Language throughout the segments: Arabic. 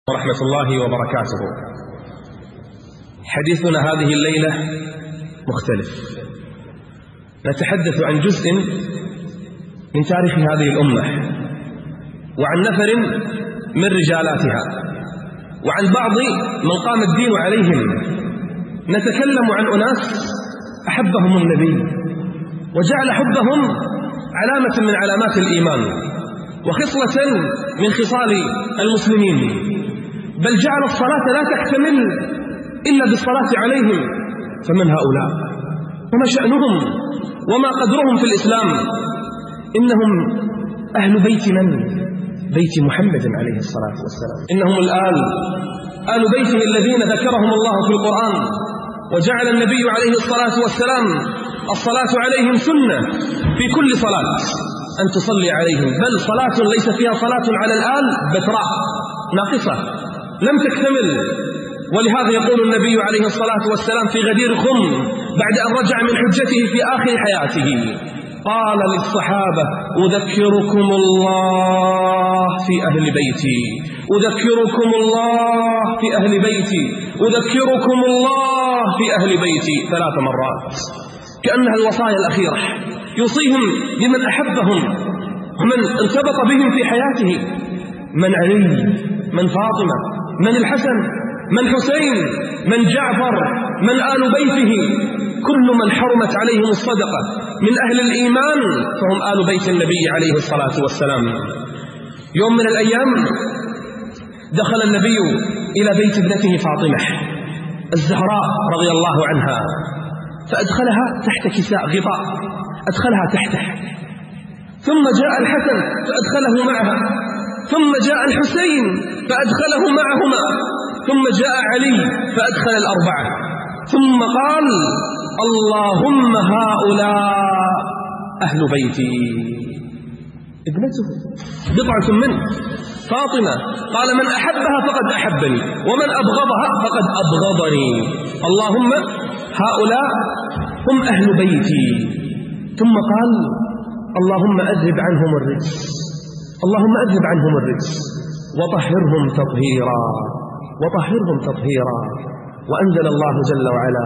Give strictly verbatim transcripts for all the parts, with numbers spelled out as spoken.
ورحمة الله وبركاته. حديثنا هذه الليلة مختلف، نتحدث عن جزء من تاريخ هذه الأمة، وعن نفر من رجالاتها، وعن بعض من قام الدين عليهم. نتكلم عن أناس أحبهم النبي وجعل حبهم علامة من علامات الإيمان وخصلة من خصال المسلمين، بل جعل الصلاة لا تكتمل إلا بالصلاة عليهم. فمن هؤلاء وما شأنهم وما قدرهم في الإسلام؟ إنهم أهل بيت من؟ بيت محمد عليه الصلاة والسلام. إنهم الآل آل بيته الذين ذكرهم الله في القرآن، وجعل النبي عليه الصلاة والسلام الصلاة عليهم سنة في كل صلاة أن تصلي عليهم، بل صلاة ليس فيها صلاة على الآل بتراء ناقصة لم تكتمل. ولهذا يقول النبي عليه الصلاة والسلام في غدير خم بعد أن رجع من حجته في آخر حياته، قال للصحابة: أذكركم الله في أهل بيتي، أذكركم الله في أهل بيتي، أذكركم الله في أهل بيتي، ثلاث مرات، كأنها الوصايا الأخيرة يوصيهم بمن أحبهم ومن ارتبط بهم في حياته، من علي، من فاطمة، من الحسن، من حسين، من جعفر، من آل بيته، كل من حرمت عليهم الصدقة من أهل الإيمان فهم آل بيت النبي عليه الصلاة والسلام. يوم من الأيام دخل النبي إلى بيت ابنته فاطمة الزهراء رضي الله عنها، فأدخلها تحت كساء غطاء، أدخلها تحته، ثم جاء الحسن فأدخله معها، ثم جاء الحسين فأدخله معهما، ثم جاء علي فأدخل الأربعة، ثم قال: اللهم هؤلاء أهل بيتي. ابنته بضعة منه فاطمة، قال: من أحبها فقد أحبني، ومن أبغضها فقد أبغضني، اللهم هؤلاء هم أهل بيتي. ثم قال: اللهم أذهب عنهم الرجس، اللهم أذهب عنهم الرجس وطهرهم تطهيرا، وطهرهم تطهيرا. وأنزل الله جل وعلا: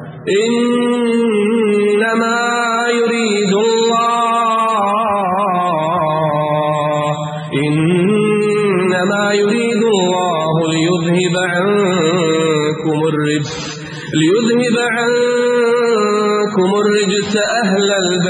إنما يريد الله إنما يريد الله ليذهب عنكم الرجس ليذهب عنكم الرجس أهل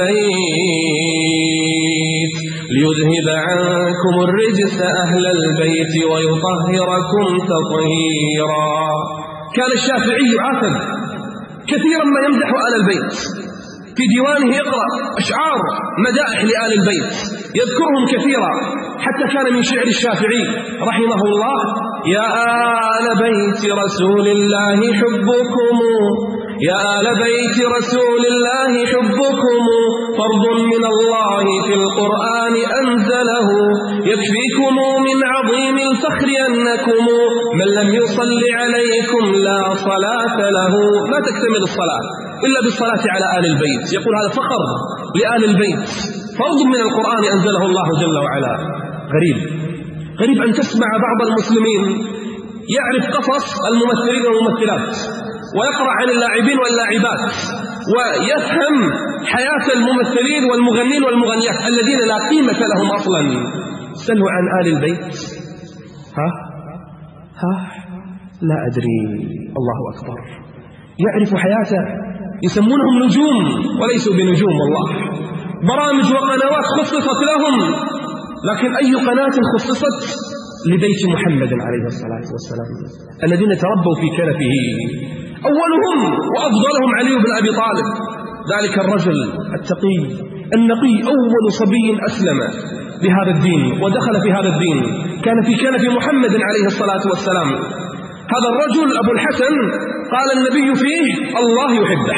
البيت ليذهب عنكم الرجس أهل البيت ويطهركم تطهيرا. كان الشافعي عاتب كثيرا ما يمدح آل البيت، في ديوانه يقرأ أشعار مدائح لآل البيت يذكرهم كثيرا، حتى كان من شعر الشافعي رحمه الله: يا آل بيت رسول الله حبكم يا آل بيت رسول الله حبكم فرض من الله في القرآن أنزله، يكفيكم من عظيم الفخر أنكم من لم يصل عليكم لا صلاة له. ما تكتمل الصلاة إلا بالصلاة على آل البيت. يقول هذا فخر لآل البيت، فرض من القرآن أنزله الله جل وعلا. غريب غريب أن تسمع بعض المسلمين يعرف قصص الممثلين والممثلات، ويقرأ عن اللاعبين واللاعبات، ويفهم حياة الممثلين والمغنين والمغنيات الذين لا قيمة لهم أصلا. سلوا عن آل البيت. ها ها لا أدري، الله أكبر. يعرف حياته، يسمونهم نجوم وليسوا بنجوم والله. برامج وقنوات خصصت لهم، لكن أي قناة خصصت لبيت محمد عليه الصلاة والسلام الذين تربوا في كنفه؟ أولهم وأفضلهم علي بن أبي طالب، ذلك الرجل التقي النقي، أول صبي أسلم بهذا الدين ودخل في هذا الدين، كان في كنف محمد عليه الصلاة والسلام. هذا الرجل أبو الحسن قال النبي فيه: الله يحبه،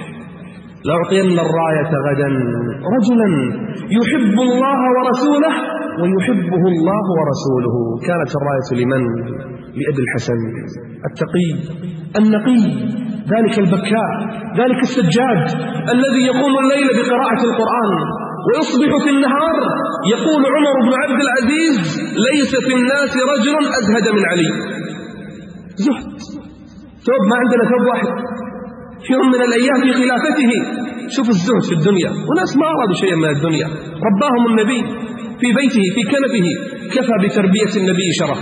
لأعطين الراية غدا رجلا يحب الله ورسوله ويحبه الله ورسوله. كانت الراية لمن؟ لأبي الحسن التقي النقي، ذلك البكاء، ذلك السجاد الذي يقوم الليل بقراءة القرآن ويصبح في النهار يقول عمر بن عبد العزيز: ليس في الناس رجل أزهد من علي. زهد، ثوب ما عندنا ثوب واحد. في يوم من الأيام في خلافته شوف الزهد في الدنيا، وناس ما أرادوا شيئا من الدنيا، رباهم النبي في بيته في كنفه، كفى بتربية النبي شرفا.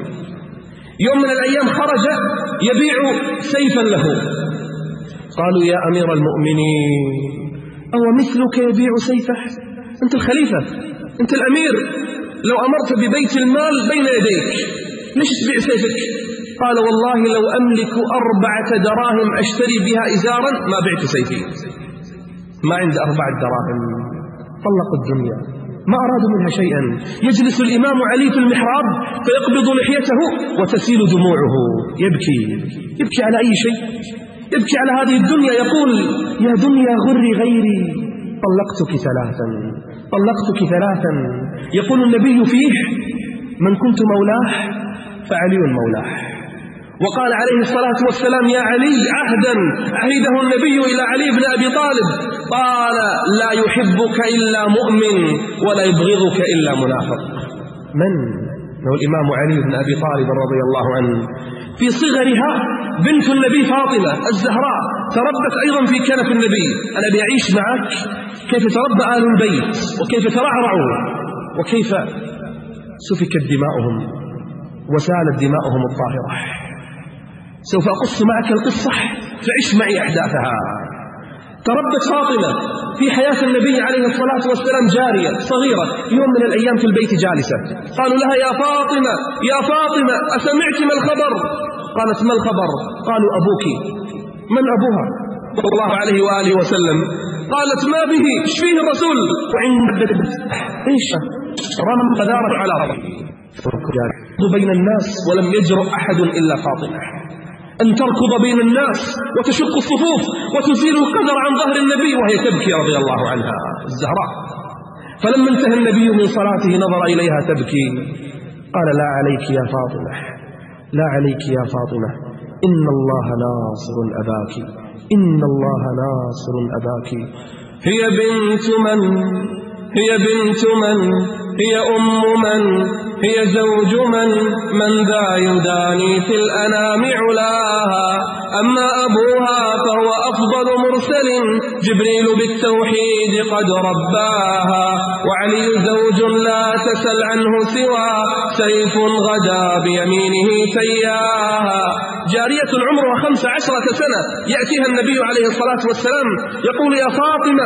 يوم من الأيام خرج يبيع سيفا له، قالوا: يا أمير المؤمنين، أو مثلك يبيع سيفه؟ أنت الخليفة، أنت الأمير، لو أمرت ببيت المال بين يديك ليش تبيع سيفك؟ قال: والله لو أملك أربعة دراهم أشتري بها إزارا ما بعت سيفي. ما عند أربعة دراهم، طلقوا الدنيا، ما أرادوا منها شيئا. يجلس الإمام علي في المحراب فيقبض لحيته وتسيل دموعه، يبكي يبكي على أي شيء، يبكي على هذه الدنيا، يقول: يا دنيا غري غيري، طلقتك ثلاثا طلقتك ثلاثا. يقول النبي فيه: من كنت مولاه فعلي مولاه. وقال عليه الصلاة والسلام: يا علي، عهدا عهده النبي إلى علي بن أبي طالب، قال: لا يحبك إلا مؤمن ولا يبغضك إلا منافق. من؟ هو الإمام علي بن أبي طالب رضي الله عنه. في صغرها بنت النبي فاطمة الزهراء تربت أيضا في كنف النبي. أنا بيعيش معك كيف تربى آل البيت، وكيف ترعرعوا، وكيف سفكت دماؤهم وسالت دماؤهم الطاهرة. سوف أقص معك القصة فعش معي أحداثها. تربت فاطمة في حياة النبي عليه الصلاة والسلام جارية صغيرة، يوم من الأيام في البيت جالسة، قالوا لها: يا فاطمة يا فاطمة، أسمعت ما الخبر؟ قالت: ما الخبر؟ قالوا: أبوك. من أبوها؟ صلى الله عليه وآله وسلم. قالت: ما به؟ ايش فيه الرسول؟ وعند ايش رمى قذارة على رمى بين الناس، ولم يجرؤ أحد إلا فاطمة أن تركض بين الناس وتشق الصفوف وتزيل القدر عن ظهر النبي وهي تبكي رضي الله عنها الزهراء. فلما انتهى النبي من صلاته نظر إليها تبكي، قال: لا عليك يا فاطمة، لا عليك يا فاطمة، إن الله ناصر أباك، إن الله ناصر أباك. هي بنت من؟ هي بنت من؟ هي أم من؟ هي زوج من؟ من ذا يداني في الأنام علاها؟ أما أبوها فهو أفضل مرسل، جبريل بالتوحيد قد رباها، وعلي زوج لا تسل عنه سوى سيف غدا بيمينه سياها. جارية عمرها خمس عشرة سنة يأتيها النبي عليه الصلاة والسلام يقول: يا فاطمة،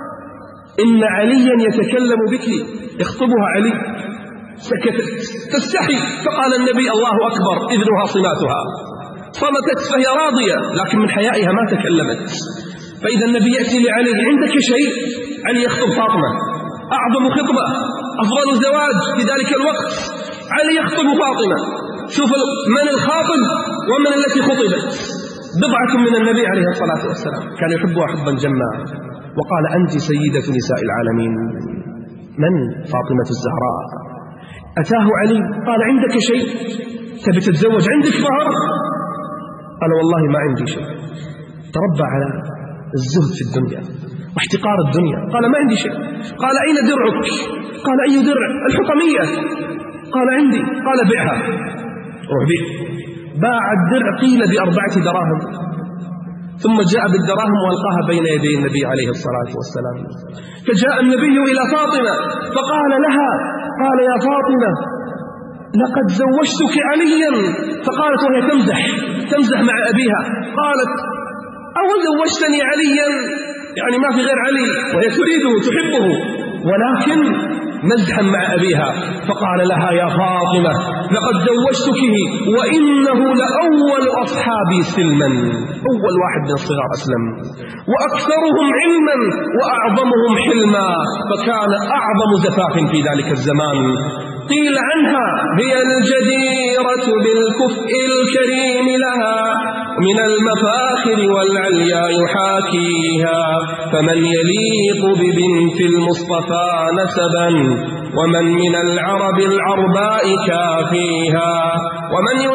إن عليا يتكلم بك. يخطبها علي، سكتت تستحي، فقال النبي: الله أكبر، إذنها صماتها. صمتت فهي راضية، لكن من حيائها ما تكلمت. فإذا النبي يأتي لعلي: عندك شيء؟ علي يخطب فاطمة، أعظم خطبة، أفضل زواج في ذلك الوقت، علي يخطب فاطمة. شوف من الخاطب ومن التي خطبت، بضعة من النبي عليه الصلاة والسلام، كان يحبها حبا جما، وقال: أنت سيدة نساء العالمين. من؟ فاطمة الزهراء. أتاه علي قال: عندك شيء؟ تبي تتزوج؟ عندك ظهر؟ قال: والله ما عندي شيء. تربى على الزهد في الدنيا واحتقار الدنيا. قال: ما عندي شيء. قال: أين درعك؟ قال: أي درع؟ الحطمية. قال: عندي. قال: بيعها، روح بيع. باع الدرع قيل بأربعة دراهم، ثم جاء بالدراهم والقاها بين يدي النبي عليه الصلاة والسلام. فجاء النبي إلى فاطمة فقال لها، قال: يا فاطمة، لقد زوجتك عليا. فقالت وهي تمزح تمزح مع أبيها، قالت: أو زوجتني عليا؟ يعني ما في غير علي، وهي تريده تحبه، ولكن مزحا مع أبيها. فقال لها: يا فاطمة، لقد زوجتكه، وإنه لأول أصحابي سلما، أول واحد من الصغار أسلم، وأكثرهم علما وأعظمهم حلما، فكان أعظم زفاف في ذلك الزمان. قيل عنها: هي الجديرة بالكفء الكريم لها، من المفاخر والعليا يحاكيها، فمن يليق ببنت المصطفى نسبا، ومن من العرب العرباء كافيها، ومن ينادي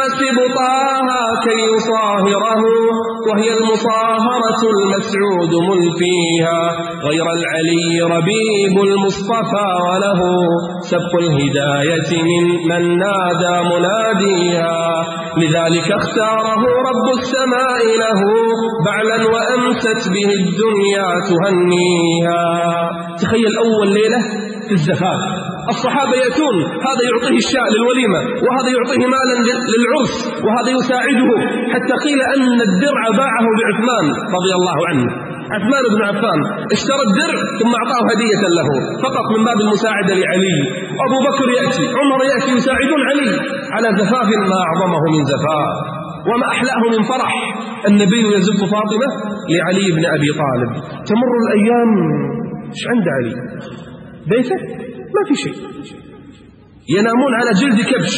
يناسب طه كي يصاهره، وهي المصاهرة المسعود ملفيها، غير العلي ربيب المصطفى وله سبق الهداية من من نادى مناديها، لذلك اختاره رب السماء له بعلا وأمست به الدنيا تهنيها. تخيل أول ليلة في الزفاف، الصحابة يأتون، هذا يعطيه الشاء للوليمة، وهذا يعطيه مالا للعرس، وهذا يساعده، حتى قيل أن الدرع باعه لعثمان رضي الله عنه. عثمان بن عفان اشترى الدرع ثم أعطاه هدية له فقط من باب المساعدة لعلي. أبو بكر يأتي، عمر يأتي، يساعدون علي على زفاف ما أعظمه من زفاف وما أحلاه من فرح. النبي يزف فاطمة لعلي بن أبي طالب. تمر الأيام، ايش عند علي؟ بيته ما في شيء، ينامون على جلد كبش،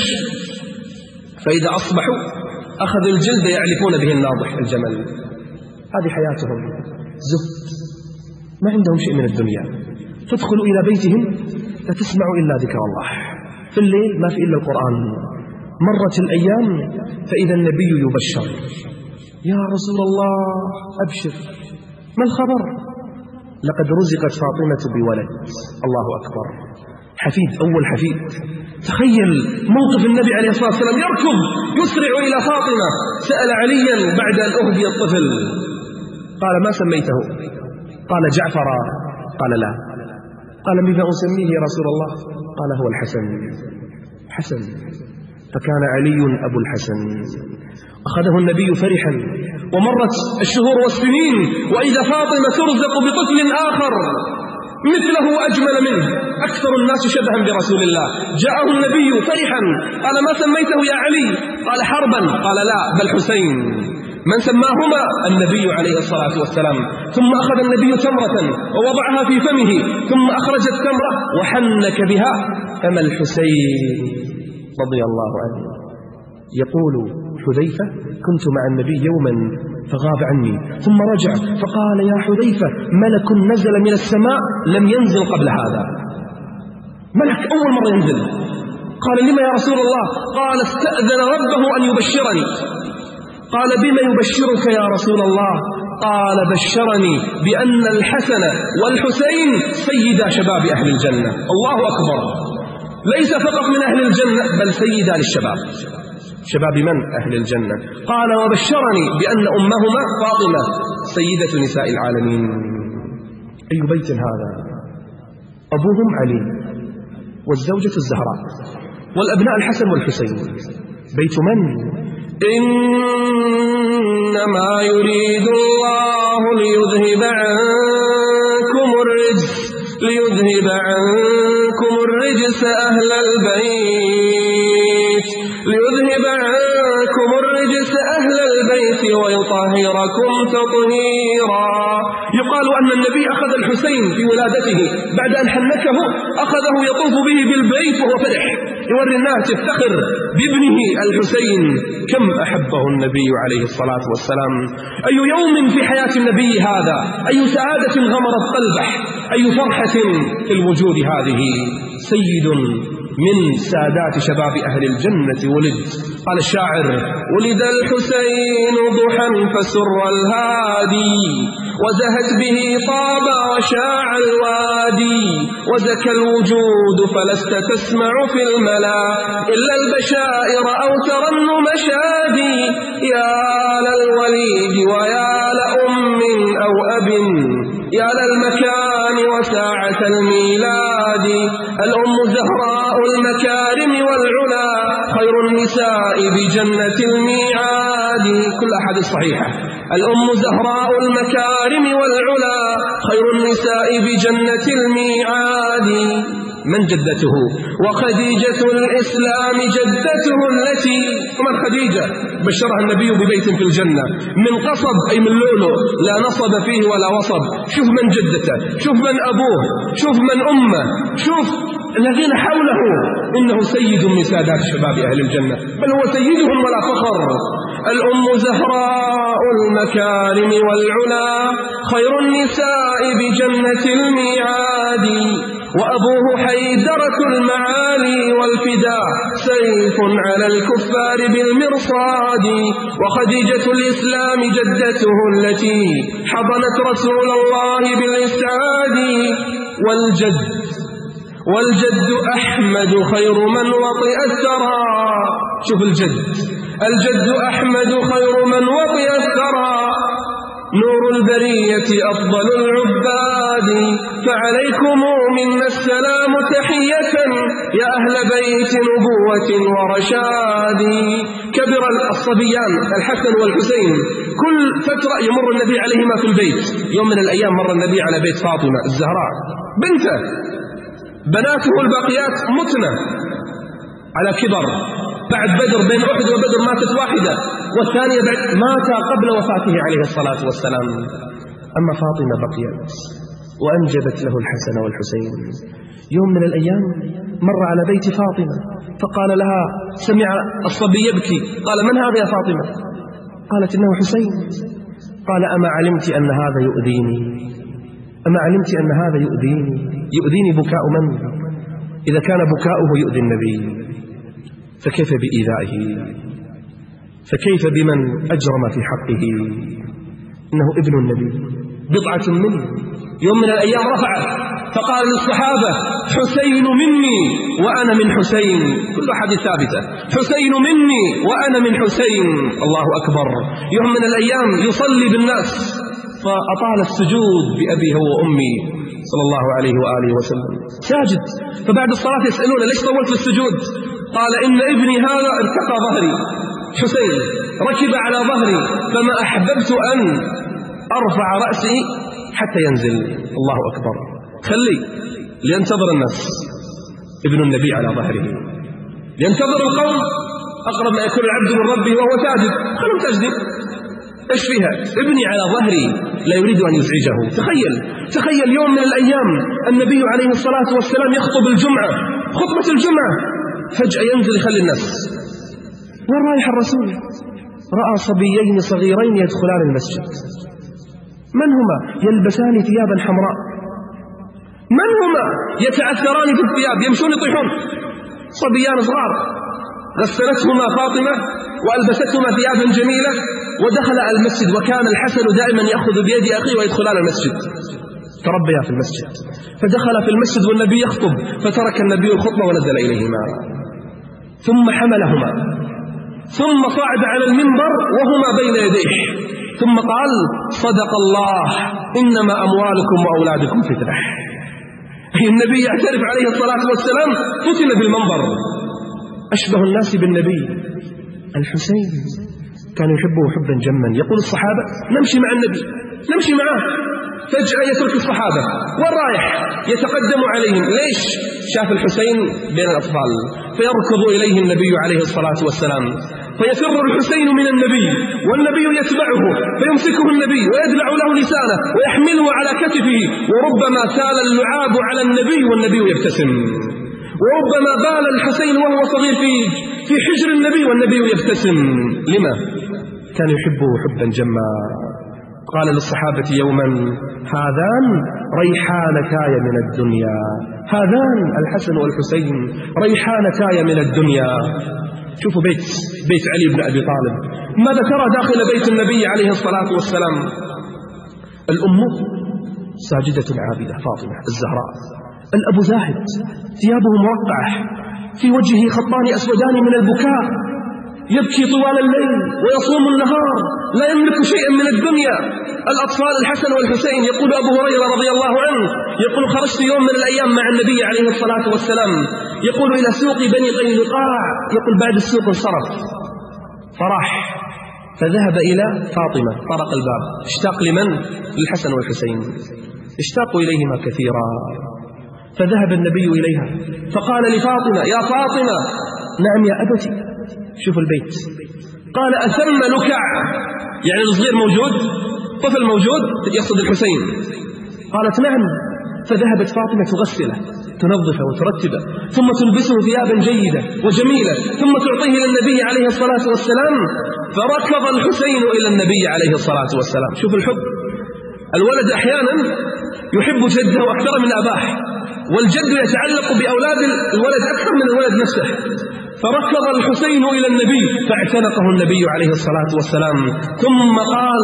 فإذا أصبحوا أخذوا الجلد يعلفون به الناضح الجمل. هذه حياتهم، زهد، ما عندهم شيء من الدنيا. تدخل إلى بيتهم لا تسمع إلا ذكر الله، في الليل ما في إلا القرآن. مرت الأيام فإذا النبي يبشر: يا رسول الله أبشر، ما الخبر؟ لقد رزقت فاطمة بولد. الله أكبر، حفيد، أول حفيد. تخيل موقف النبي عليه الصلاة والسلام، يركض يسرع إلى فاطمة. سأل عليا بعد أن أهدي الطفل، قال: ما سميته؟ قال: جعفرا. قال: لا. قال: بما أسميه يا رسول الله؟ قال: هو الحسن. حسن، فكان علي أبو الحسن. أخذه النبي فرحا، ومرت الشهور والسنين، وإذا فاطمة ترزق بطفل آخر مثله أجمل منه، أكثر الناس شبها برسول الله. جاءه النبي فرحا، قال: ما سميته يا علي؟ قال: حربا. قال: لا، بل حسين. من سماهما؟ النبي عليه الصلاة والسلام. ثم أخذ النبي تمرة ووضعها في فمه، ثم أخرج التمرة وحنك بها فم الحسين رضي الله عنه. يقول حذيفة: كنت مع النبي يوما فغاب عني، ثم رجع فقال: يا حذيفة، ملك نزل من السماء لم ينزل قبل هذا. ملك أول مرة ينزل. قال: لما يا رسول الله؟ قال: استأذن ربه أن يبشرني. قال: بما يبشرك يا رسول الله؟ قال: بشرني بأن الحسن والحسين سيدا شباب أهل الجنة. الله أكبر، ليس فقط من أهل الجنة بل سيدا للشباب. شباب من؟ أهل الجنة. قال: وبشرني بأن أمهما فاطمة سيدة نساء العالمين. أي بيت هذا؟ أبوهم علي، والزوجة الزهراء، والأبناء الحسن والحسين. بيت من؟ إنما يريد الله ليذهب عنكم الرجس ليذهب عنكم الرجس أهل البيت ليذهب عنكم الرجس أهل البيت ويطهركم تطهيرا. يقال أن النبي أخذ الحسين في ولادته، بعد أن حنكه أخذه يطوف به بالبيت وهو فرح، يوري الناس يفتخر بابنه الحسين. كم أحبه النبي عليه الصلاة والسلام. أي يوم في حياة النبي هذا، أي سعادة غمرت قلبه، أي فرحة في الوجود هذه. سيد من سادات شباب أهل الجنة ولد. قال الشاعر: ولد الحسين ضحى فسر الهادي، وزهت به طاب وشاع الوادي، وزكى الوجود فلست تسمع في الملا إلا البشائر أو ترنم شادي. يا للوليد ويا لأم أو أب، يا للمكان وساعة الميلاد. الأم زهراء المكارم والعلا، خير النساء بجنة الميعاد. كل أحد صحيحة. الأم زهراء المكارم والعلا، خير النساء بجنة الميعاد. من جدته؟ وخديجة الإسلام جدته التي ومن خديجة بشرها النبي ببيت في الجنة من قصب أي من لؤلؤ لا نصب فيه ولا وصب. شوف من جدته، شوف من أبوه، شوف من أمه، شوف الذين حوله. إنه سيد من سادات شباب أهل الجنة، بل هو سيدهم ولا فخر. الأم زهراء المكارم والعلا، خير النساء بجنة الميعاد. وأبوه حيدرة المعالي والفداء سيف على الكفار بالمرصاد، وخديجة الإسلام جدته التي حضنت رسول الله بالإسعاد، والجد والجد أحمد خير من وطئ الثرى. شوف الجد الجد أحمد خير من وطئ الثرى، نور البرية أفضل العباد، فعليكم منا السلام تحية يا أهل بيت نبوة ورشاد. كبر الصبيان الحسن والحسين، كل فترة يمر النبي عليهما في البيت. يوم من الأيام مر النبي على بيت فاطمة الزهراء بنته، بناته الباقيات متنة على كبر، بعد بدر بين أحد وبدر ماتت واحدة والثانية بعد مات قبل وفاته عليه الصلاة والسلام. أما فاطمة بقيت وأنجبت له الحسن والحسين. يوم من الأيام مر على بيت فاطمة فقال لها، سمع الصبي يبكي، قال من هذا يا فاطمة؟ قالت إنه حسين. قال أما علمت أن هذا يؤذيني؟ أما علمت أن هذا يؤذيني؟ يؤذيني بكاء من؟ إذا كان بكاؤه يؤذي النبي فكيف بإيذائه؟ فكيف بمن أجرم في حقه؟ إنه ابن النبي بضعة منه. يوم من الأيام رفع فقال للصحابة، حسين مني وأنا من حسين. كل حديث ثابتة، حسين مني وأنا من حسين. الله أكبر. يوم من الأيام يصلي بالناس فأطال السجود بأبي هو وأمي صلى الله عليه وآله وسلم ساجد، فبعد الصلاة يسألون ليش طولت السجود؟ قال إن ابني هذا ارتقى ظهري، حسين ركب على ظهري فما أحببت أن أرفع رأسي حتى ينزل. الله أكبر. خلي لينتظر الناس، ابن النبي على ظهره، ينتظر القوم أقرب ما يكون العبد من ربه وهو ساجد. خلهم ساجدين، إيش فيها؟ ابني على ظهري لا يريد أن يزعجه. تخيل تخيل يوم من الأيام النبي عليه الصلاة والسلام يخطب الجمعة، خطبة الجمعة، فجأة ينزل يخلي الناس. وين رايح الرسول؟ رأى صبيين صغيرين يدخلان المسجد. من هما؟ يلبسان ثيابا حمراء. من هما؟ يتعثران في الثياب، يمشون يطيحون. صبيان صغار، غسلتهما فاطمة وألبستهما ثيابا جميلة ودخل المسجد. وكان الحسن دائما يأخذ بيد أخيه ويدخلان المسجد، تربيا في المسجد. فدخل في المسجد والنبي يخطب، فترك النبي الخطبة ونزل إليهما، ثم حملهما، ثم صعد على المنبر وهما بين يديه، ثم قال: صدق الله، إنما أموالكم وأولادكم فتنة. النبي يعترف عليه الصلاة والسلام فتن بالمنبر. أشبه الناس بالنبي الحسين، كان يحبه حبا جما. يقول الصحابة: نمشي مع النبي، نمشي معه، فجأة يترك الصحابة والرايح يتقدم عليهم. ليش؟ شاف الحسين بين الأطفال، فيركض إليه النبي عليه الصلاة والسلام، فيفر الحسين من النبي والنبي يتبعه، فيمسكه النبي ويدلع له لسانه ويحمله على كتفه. وربما سال اللعاب على النبي والنبي يبتسم، وربما بال الحسين وهو صغير في في حجر النبي والنبي يبتسم. لما؟ كان يحبه حبا جما. قال للصحابة يوما: هذان ريحانتاي من الدنيا، هذان الحسن والحسين ريحانتاي من الدنيا. شوفوا بيت بيت علي بن أبي طالب، ماذا ترى داخل بيت النبي عليه الصلاة والسلام؟ الأم ساجدة عابدة فاطمة الزهراء، الأب زاهد ثيابه مرقعة، في وجهه خطان أسودان من البكاء، يبكي طوال الليل ويصوم النهار، لا يملك شيئا من الدنيا. الأطفال الحسن والحسين. يقول أبو هريرة رضي الله عنه، يقول: خرجت يوم من الأيام مع النبي عليه الصلاة والسلام، يقول إلى سوق بني قينقاع، يقول بعد السوق انصرف فراح فذهب إلى فاطمة، طرق الباب، اشتاق لمن؟ للحسن والحسين، اشتاقوا إليهما كثيرا. فذهب النبي إليها فقال لفاطمة: يا فاطمة. نعم يا أبتي. شوف البيت. قال: أثم لكع، يعني الصغير موجود، طفل موجود، يقصد الحسين. قالت: نعم. فذهبت فاطمة تغسله، تنظفه وترتبه، ثم تلبسه ثيابا جيدة وجميلة، ثم تعطيه للنبي عليه الصلاة والسلام. فركض الحسين إلى النبي عليه الصلاة والسلام. شوف الحب. الولد أحيانا يحب جده أكثر من أباه، والجد يتعلق بأولاد الولد أكثر من الولد نفسه. فركض الحسين إلى النبي فاعتنقه النبي عليه الصلاة والسلام، ثم قال: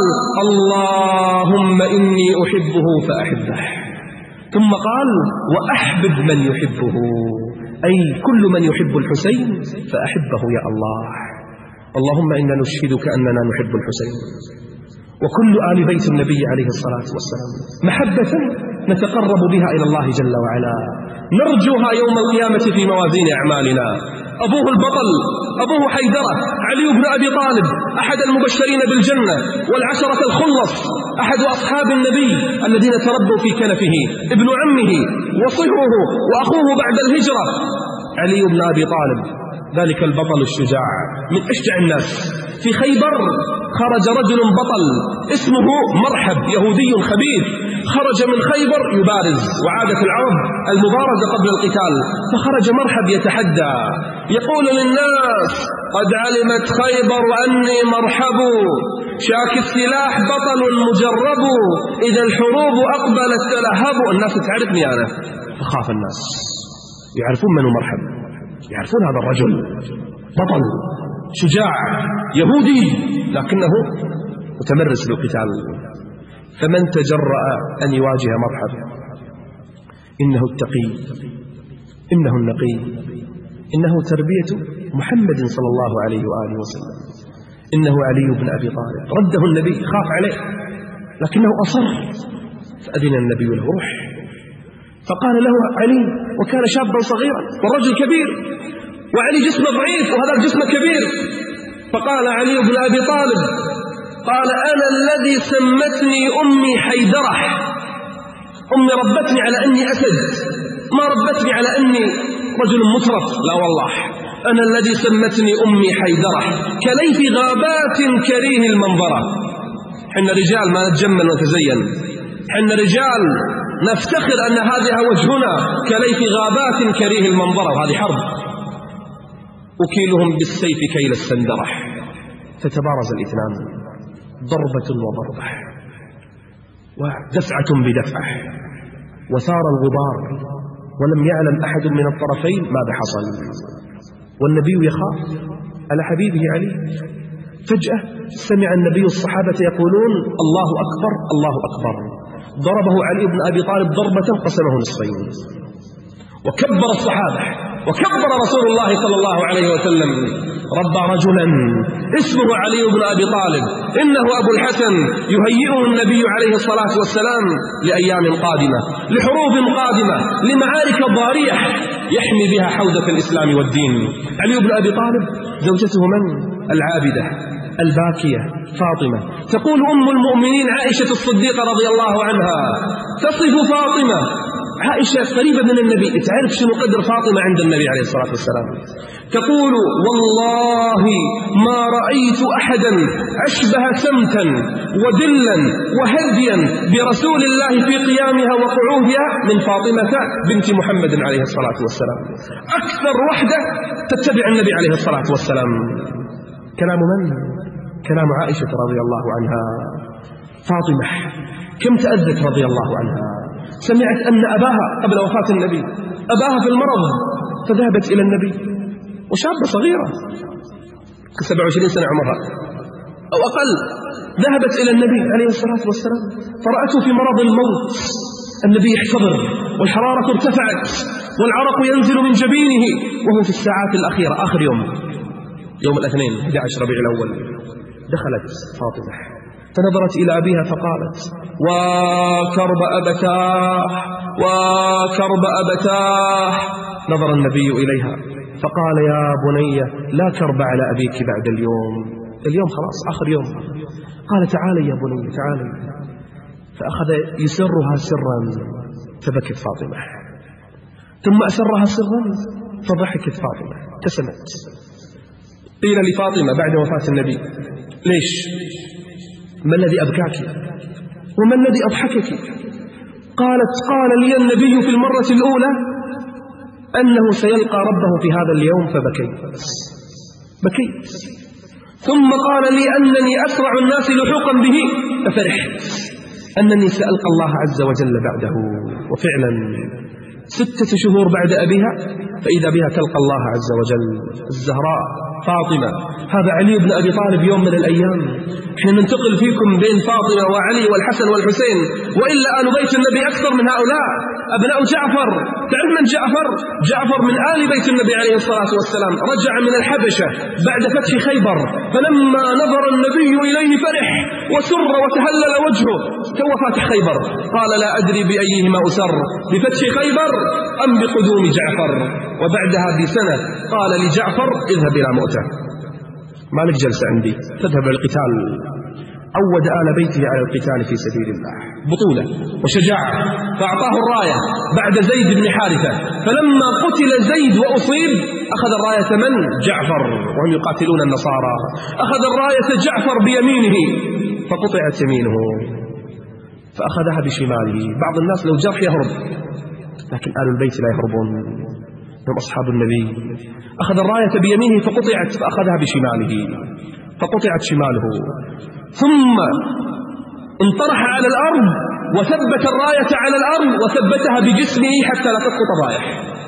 اللهم إني أحبه فأحبه. ثم قال: وأحبب من يحبه، أي كل من يحب الحسين فأحبه يا الله. اللهم إنا نشهدك أننا نحب الحسين وكل آل بيت النبي عليه الصلاة والسلام محبة نتقرب بها إلى الله جل وعلا، نرجوها يوم القيامة في موازين أعمالنا. أبوه البطل، أبوه حيدرة، علي بن أبي طالب، أحد المبشرين بالجنة والعشرة الخلص، أحد أصحاب النبي الذين تربوا في كنفه، ابن عمه وصهره وأخوه بعد الهجرة، علي بن أبي طالب ذلك البطل الشجاع من أشجع الناس. في خيبر خرج رجل بطل اسمه مرحب، يهودي خبيث، خرج من خيبر يبارز، وعادة العرب المبارزة قبل القتال، فخرج مرحب يتحدى يقول للناس: قد علمت خيبر أني مرحب، شاك السلاح بطل مجرب، إذا الحروب أقبلت تلهب. الناس تعرفني أنا، فخاف الناس، يعرفون من مرحب، يعرفون هذا الرجل بطل شجاع يهودي لكنه متمرس بالقتال. فمن تجرأ أن يواجه مرحب؟ إنه التقي، إنه النقي، إنه تربية محمد صلى الله عليه وآله وسلم، إنه علي بن أبي طالب. رده النبي، خاف عليه لكنه أصر، فأذن النبي له: روح. فقال له علي، وكان شابا صغيرا والرجل كبير، وعلي جسمه ضعيف وهذا الجسم كبير. فقال علي بن أبي طالب: قال: أنا الذي سمتني أمي حيدرة، أمي ربتني على أني أسد، ما ربتني على أني رجل مترف، لا والله، أنا الذي سمتني أمي حيدرة، كليث غابات كريه المنظرة. حنا رجال ما نتجمل ونتزين، حنا رجال نفتخر أن هذا وجهنا، كليث غابات كريه المنظرة، وهذه حرب. أكيلهم بالسيف كيل السندرة. فتبارز الاثنان، ضربة وضربة ودفعة بدفعة، وثار الغبار، ولم يعلم أحد من الطرفين ماذا حصل. والنبي يخاف على حبيبه علي. فجأة سمع النبي الصحابة يقولون: الله أكبر، الله أكبر. ضربه علي بن أبي طالب ضربة قسمه نصفين، وكبر الصحابة وكبر رسول الله صلى الله عليه وسلم. ربى رجلا اسمه علي بن أبي طالب، إنه أبو الحسن، يهيئه النبي عليه الصلاة والسلام لأيام قادمة، لحروب قادمة، لمعارك ضارية يحمي بها حوزة الإسلام والدين. علي بن أبي طالب زوجته من؟ العابدة الباكية فاطمة. تقول أم المؤمنين عائشة الصديقة رضي الله عنها، تصف فاطمة، عائشة قريبة من النبي، تعرف شنو قدر فاطمة عند النبي عليه الصلاة والسلام. تقول: والله ما رأيت أحدا أشبه سمتا ودلا وهديا برسول الله في قيامها وقعودها من فاطمة بنت محمد عليه الصلاة والسلام. أكثر وحدة تتبع النبي عليه الصلاة والسلام. كلام من؟ كلام عائشة رضي الله عنها. فاطمة كم تأذت رضي الله عنها، سمعت أن أباها قبل وفاة النبي، أباها في المرض، فذهبت إلى النبي، وشابة صغيرة سبع وعشرين سنة عمرها أو أقل، ذهبت إلى النبي عليه الصلاة والسلام فرأته في مرض الموت. النبي يحتضر والحرارة ارتفعت والعرق ينزل من جبينه، وهو في الساعات الأخيرة، آخر يوم، يوم الاثنين أحد عشر ربيع الأول. دخلت فاطمة فنظرت إلى أبيها فقالت: وكرب أبتاه وكرب أبتاه. نظر النبي إليها فقال: يا بني لا كرب على أبيك بعد اليوم، اليوم خلاص آخر يوم. قال: تعالي يا بني تعالي. فأخذ يسرها سرا، فبكت فاطمة، ثم أسرها سرا فضحكت فاطمة، ابتسمت. قيل لفاطمة بعد وفاة النبي: ليش؟ ما الذي أبكاك؟ وما الذي أضحكك؟ قالت: قال لي النبي في المرة الأولى أنه سيلقى ربه في هذا اليوم فبكيت بكيت، ثم قال لي أنني أسرع الناس لحوقا به ففرحت، أنني سألقى الله عز وجل بعده. وفعلا ستة شهور بعد أبيها فإذا بها تلقى الله عز وجل. الزهراء فاطمة، هذا علي بن أبي طالب يوم من الأيام. حين ننتقل فيكم بين فاطمة وعلي والحسن والحسين، وإلا آل بيت النبي أكثر من هؤلاء، أبناء جعفر. تعرف من جعفر؟ جعفر من آل بيت النبي عليه الصلاة والسلام، رجع من الحبشة بعد فتح خيبر، فلما نظر النبي إليه فرح وسر وتهلل وجهه، تو فاتح خيبر، قال لا أدري بأيهما أسر، بفتح خيبر أم بقدوم جعفر. وبعدها بسنة قال لجعفر اذهب إلى مؤتة، ما لك جلسة عندي، تذهب للقتال. عود آل بيته على القتال في سبيل الله، بطولة وشجاعة، فأعطاه الراية بعد زيد بن حارثة. فلما قتل زيد وأصيب أخذ الراية من؟ جعفر، وهم يقاتلون النصارى. أخذ الراية جعفر بيمينه فقطعت يمينه فأخذها بشماله. بعض الناس لو جرح يهرب، لكن آل البيت لا يهربون، هم أصحاب النبي. أخذ الراية بيمينه فقطعت فأخذها بشماله فقطعت شماله، ثم انطرح على الأرض وثبت الراية على الأرض وثبتها بجسمه حتى لا تسقط الراية،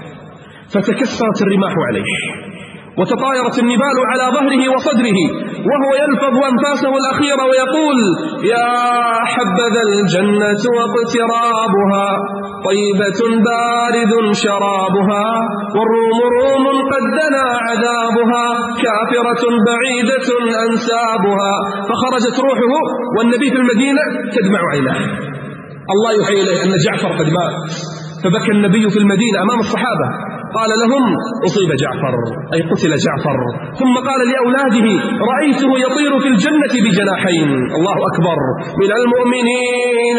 فتكسرت الرماح عليه وتطايرت النبال على ظهره وصدره، وهو يلفظ أنفاسه الأخيرة ويقول يا حبذا الجنة واقترابها، طيبة بارد شرابها، والروم روم قد دنا عذابها، كافرة بعيدة أنسابها. فخرجت روحه والنبي في المدينة تدمع عيناه، الله يوحي إليه أن جعفر قد مات، فبكى النبي في المدينة أمام الصحابة، قال لهم أصيب جعفر أي قتل جعفر. ثم قال لأولاده رأيته يطير في الجنة بجناحين. الله أكبر. من المؤمنين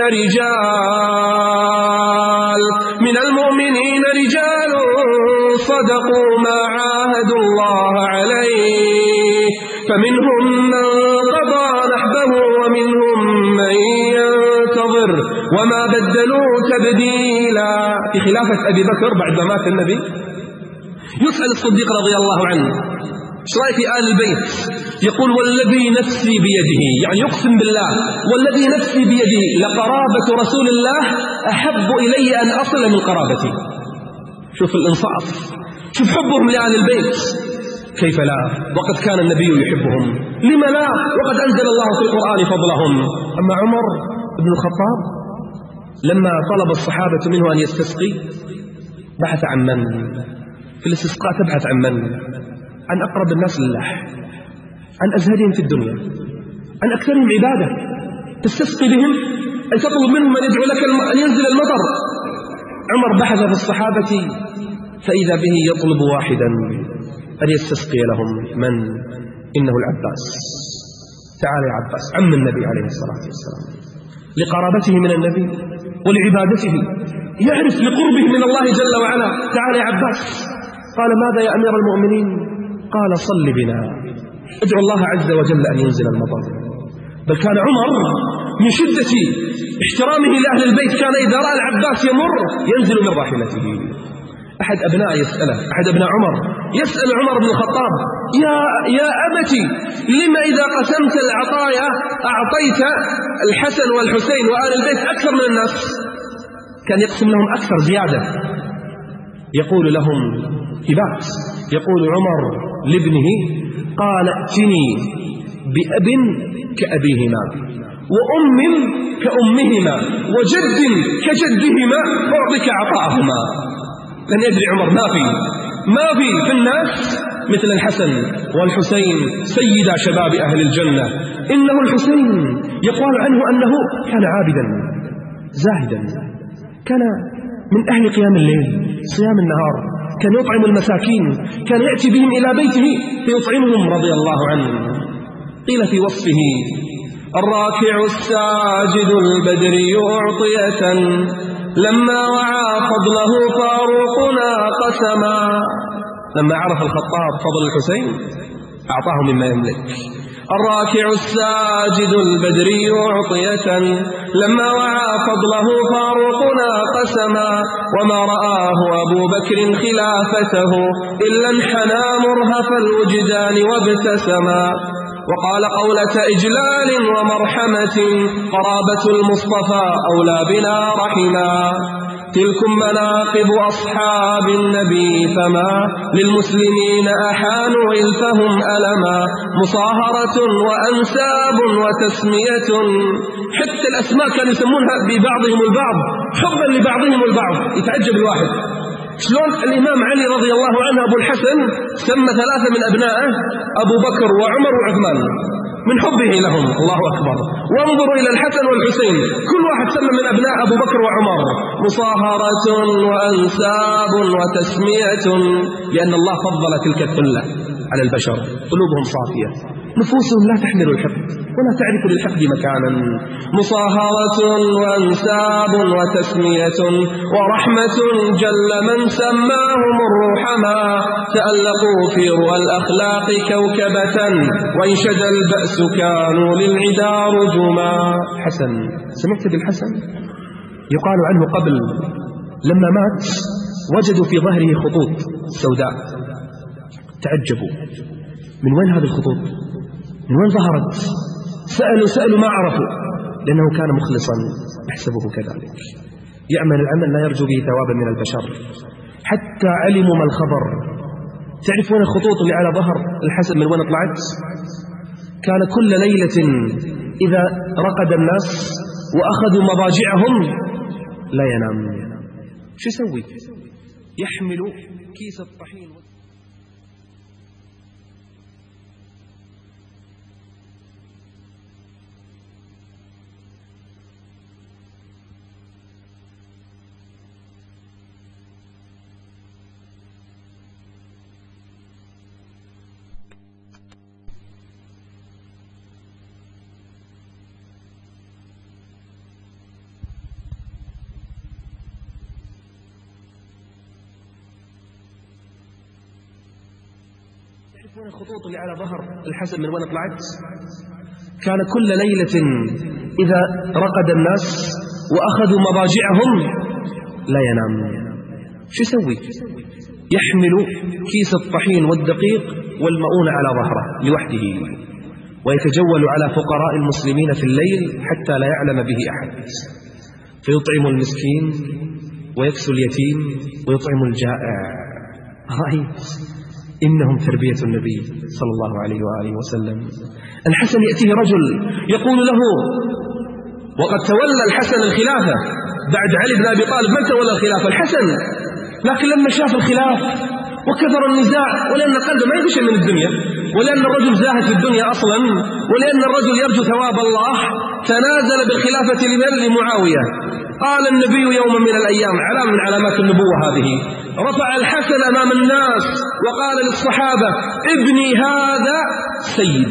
رجال من المؤمنين رجال صدقوا ما عاهدوا الله عليه، فمنهم من قضى نحبه ومنهم من ينتظر وما بدلوا تبديلا. في خلافة أبي بكر بعد ما مات النبي يسأل الصديق رضي الله عنه ايش رأيك في آل البيت؟ يقول والذي نفسي بيده، يعني يقسم بالله والذي نفسي بيده لقرابة رسول الله أحب إلي أن أصل من قرابتي. شوف الإنصاف، شوف حبهم لآل البيت، كيف لا وقد كان النبي يحبهم، لما لا وقد أنزل الله في القرآن فضلهم. أما عمر بن الخطاب لما طلب الصحابة منه أن يستسقي بحث عن من؟ في الاستسقاء تبحث عن من؟ عن أقرب الناس لله، عن أزهدهم في الدنيا، عن أكثرهم عبادة. تستسقي بهم أن تطلب منهم أن يدعو لك أن ينزل المطر. عمر بحث في الصحابة فإذا به يطلب واحدا أن يستسقي لهم، من؟ إنه العباس. تعال يا عباس، عم النبي عليه الصلاة والسلام، لقرابته من النبي ولعبادته، يعرف لقربه من الله جل وعلا. تعال يا عباس. قال ماذا يا أمير المؤمنين؟ قال صل بنا، ادعو الله عز وجل أن ينزل المطر. بل كان عمر من شدة احترامه لأهل البيت كان إذا رأى العباس يمر ينزل من راحلته. أحد أبناء يسأله، أحد أبناء عمر يسأل عمر بن الخطاب يا, يا أبتي لما إذا قسمت العطايا أعطيت الحسن والحسين وآل البيت أكثر من الناس؟ كان يقسم لهم أكثر زيادة. يقول لهم هبات، يقول عمر لابنه قال ائتني بأب كأبيهما وأم كأمهما وجد كجدهما أعطيك عطاءهما. لن يدري عمر ما في ما في في الناس مثل الحسن والحسين سيدا شباب أهل الجنة. إنه الحسين يقال عنه أنه كان عابدا زاهدا، كان من أهل قيام الليل صيام النهار، كان يطعم المساكين، كان يأتي بهم إلى بيته فيطعمهم رضي الله عنه. قيل في وصفه الراكع الساجد البدري أعطية لما وعى فضله فاروقنا قسما. لما عرف الخطاب فضل الحسين أعطاه مما يملك. الراكع الساجد البدري أعطية لما وعى فضله فاروقنا قسما، وما رآه أبو بكر خلافته إلا انحنى مرهف الوجدان وابتسما. وقال قولة إجلال ومرحمة قرابة المصطفى أولى بنا رحما تلكم مناقب أصحاب النبي فما للمسلمين أحانوا إلفهم ألما مصاهرة وأنساب وتسمية حتى الأسماء كانوا يسمونها ببعضهم البعض حبا لبعضهم البعض. يتعجب الواحد شلون الإمام علي رضي الله عنه أبو الحسن سمى ثلاثة من أبنائه أبو بكر وعمر وعثمان من حبه لهم. الله أكبر. وانظروا إلى الحسن والحسين كل واحد سمى من أبناء أبو بكر وعمر مصاهرة وأنساب وتسمية لأن الله فضل تلك الثلة على البشر قلوبهم صافية نفوسهم لا تحمل الحقد ولا تعرف للحقد مكانا مصاهرة وأنساب وتسمية ورحمة جل من سماهم الرحما تألقوا في رؤى الأخلاق كوكبة وإن شد البأس كانوا للعدا رجما. حسن سمعت بالحسن؟ يقال عنه قبل لما مات وجدوا في ظهره خطوط سوداء تعجبوا من وين هذه الخطوط؟ من وين ظهرت؟ سألوا سألوا ما عرفوا لأنه كان مخلصا يحسبه كذلك يعمل العمل لا يرجو به ثوابا من البشر حتى علموا ما الخبر. تعرفون الخطوط اللي على ظهر الحسن من وين طلعت؟ كان كل ليلة إذا رقد الناس وأخذوا مضاجعهم لا ينام. شو يسوي؟ يحمل كيس الطحين الخطوط اللي على ظهر الحسن من وين طلعت؟ كان كل ليلة إذا رقد الناس وأخذوا مضاجعهم لا ينام. شو يسوي؟ يحمل كيس الطحين والدقيق والمؤونة على ظهره لوحده ويتجول على فقراء المسلمين في الليل حتى لا يعلم به أحد فيطعم المسكين ويكسو اليتيم ويطعم الجائع. رأيت إنهم تربية النبي صلى الله عليه وآله وسلم. الحسن يأتيه رجل يقول له وقد تولى الحسن الخلافة بعد علي بن أبي طالب. من تولى الخلافة؟ الحسن. لكن لما شاف الخلاف وكثر النزاع ولأن قلبه ما يبي شيء من الدنيا ولأن الرجل زاهد في الدنيا أصلا ولأن الرجل يرجو ثواب الله تنازل بالخلافة لمن؟ لمعاوية. قال النبي يوما من الأيام علامة من علامات النبوة هذه رفع الحسن أمام الناس وقال للصحابة ابني هذا سيد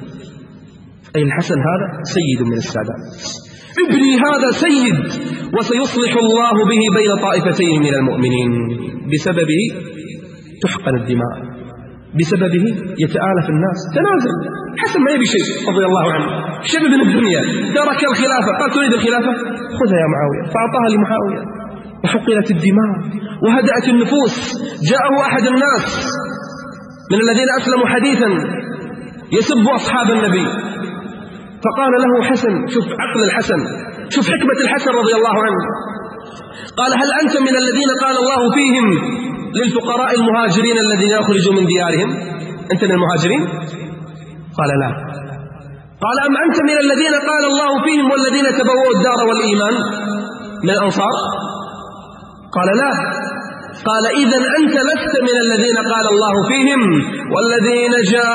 أي الحسن هذا سيد من السادات ابني هذا سيد وسيصلح الله به بين طائفتين من المؤمنين بسببه تحقن الدماء بسببه يتآلف الناس. تنازل حسن ما يبي شيء رضي الله عنه شبه من الدنيا ترك الخلافة قال تريد الخلافة خذها يا معاوية فأعطاها لمعاوية وحقنت الدماء وهدأت النفوس. جاءه أحد الناس من الذين أسلموا حديثا يسب أصحاب النبي فقال له حسن شوف عقل الحسن شوف حكمة الحسن رضي الله عنه قال هل أنت من الذين قال الله فيهم للفقراء المهاجرين الذين يخرجوا من ديارهم أنت من المهاجرين؟ قال لا. قال أم أنت من الذين قال الله فيهم والذين تبوؤوا الدار والإيمان من الأنصار؟ قال لا. قال إذن أنت لست من الذين قال الله فيهم والذين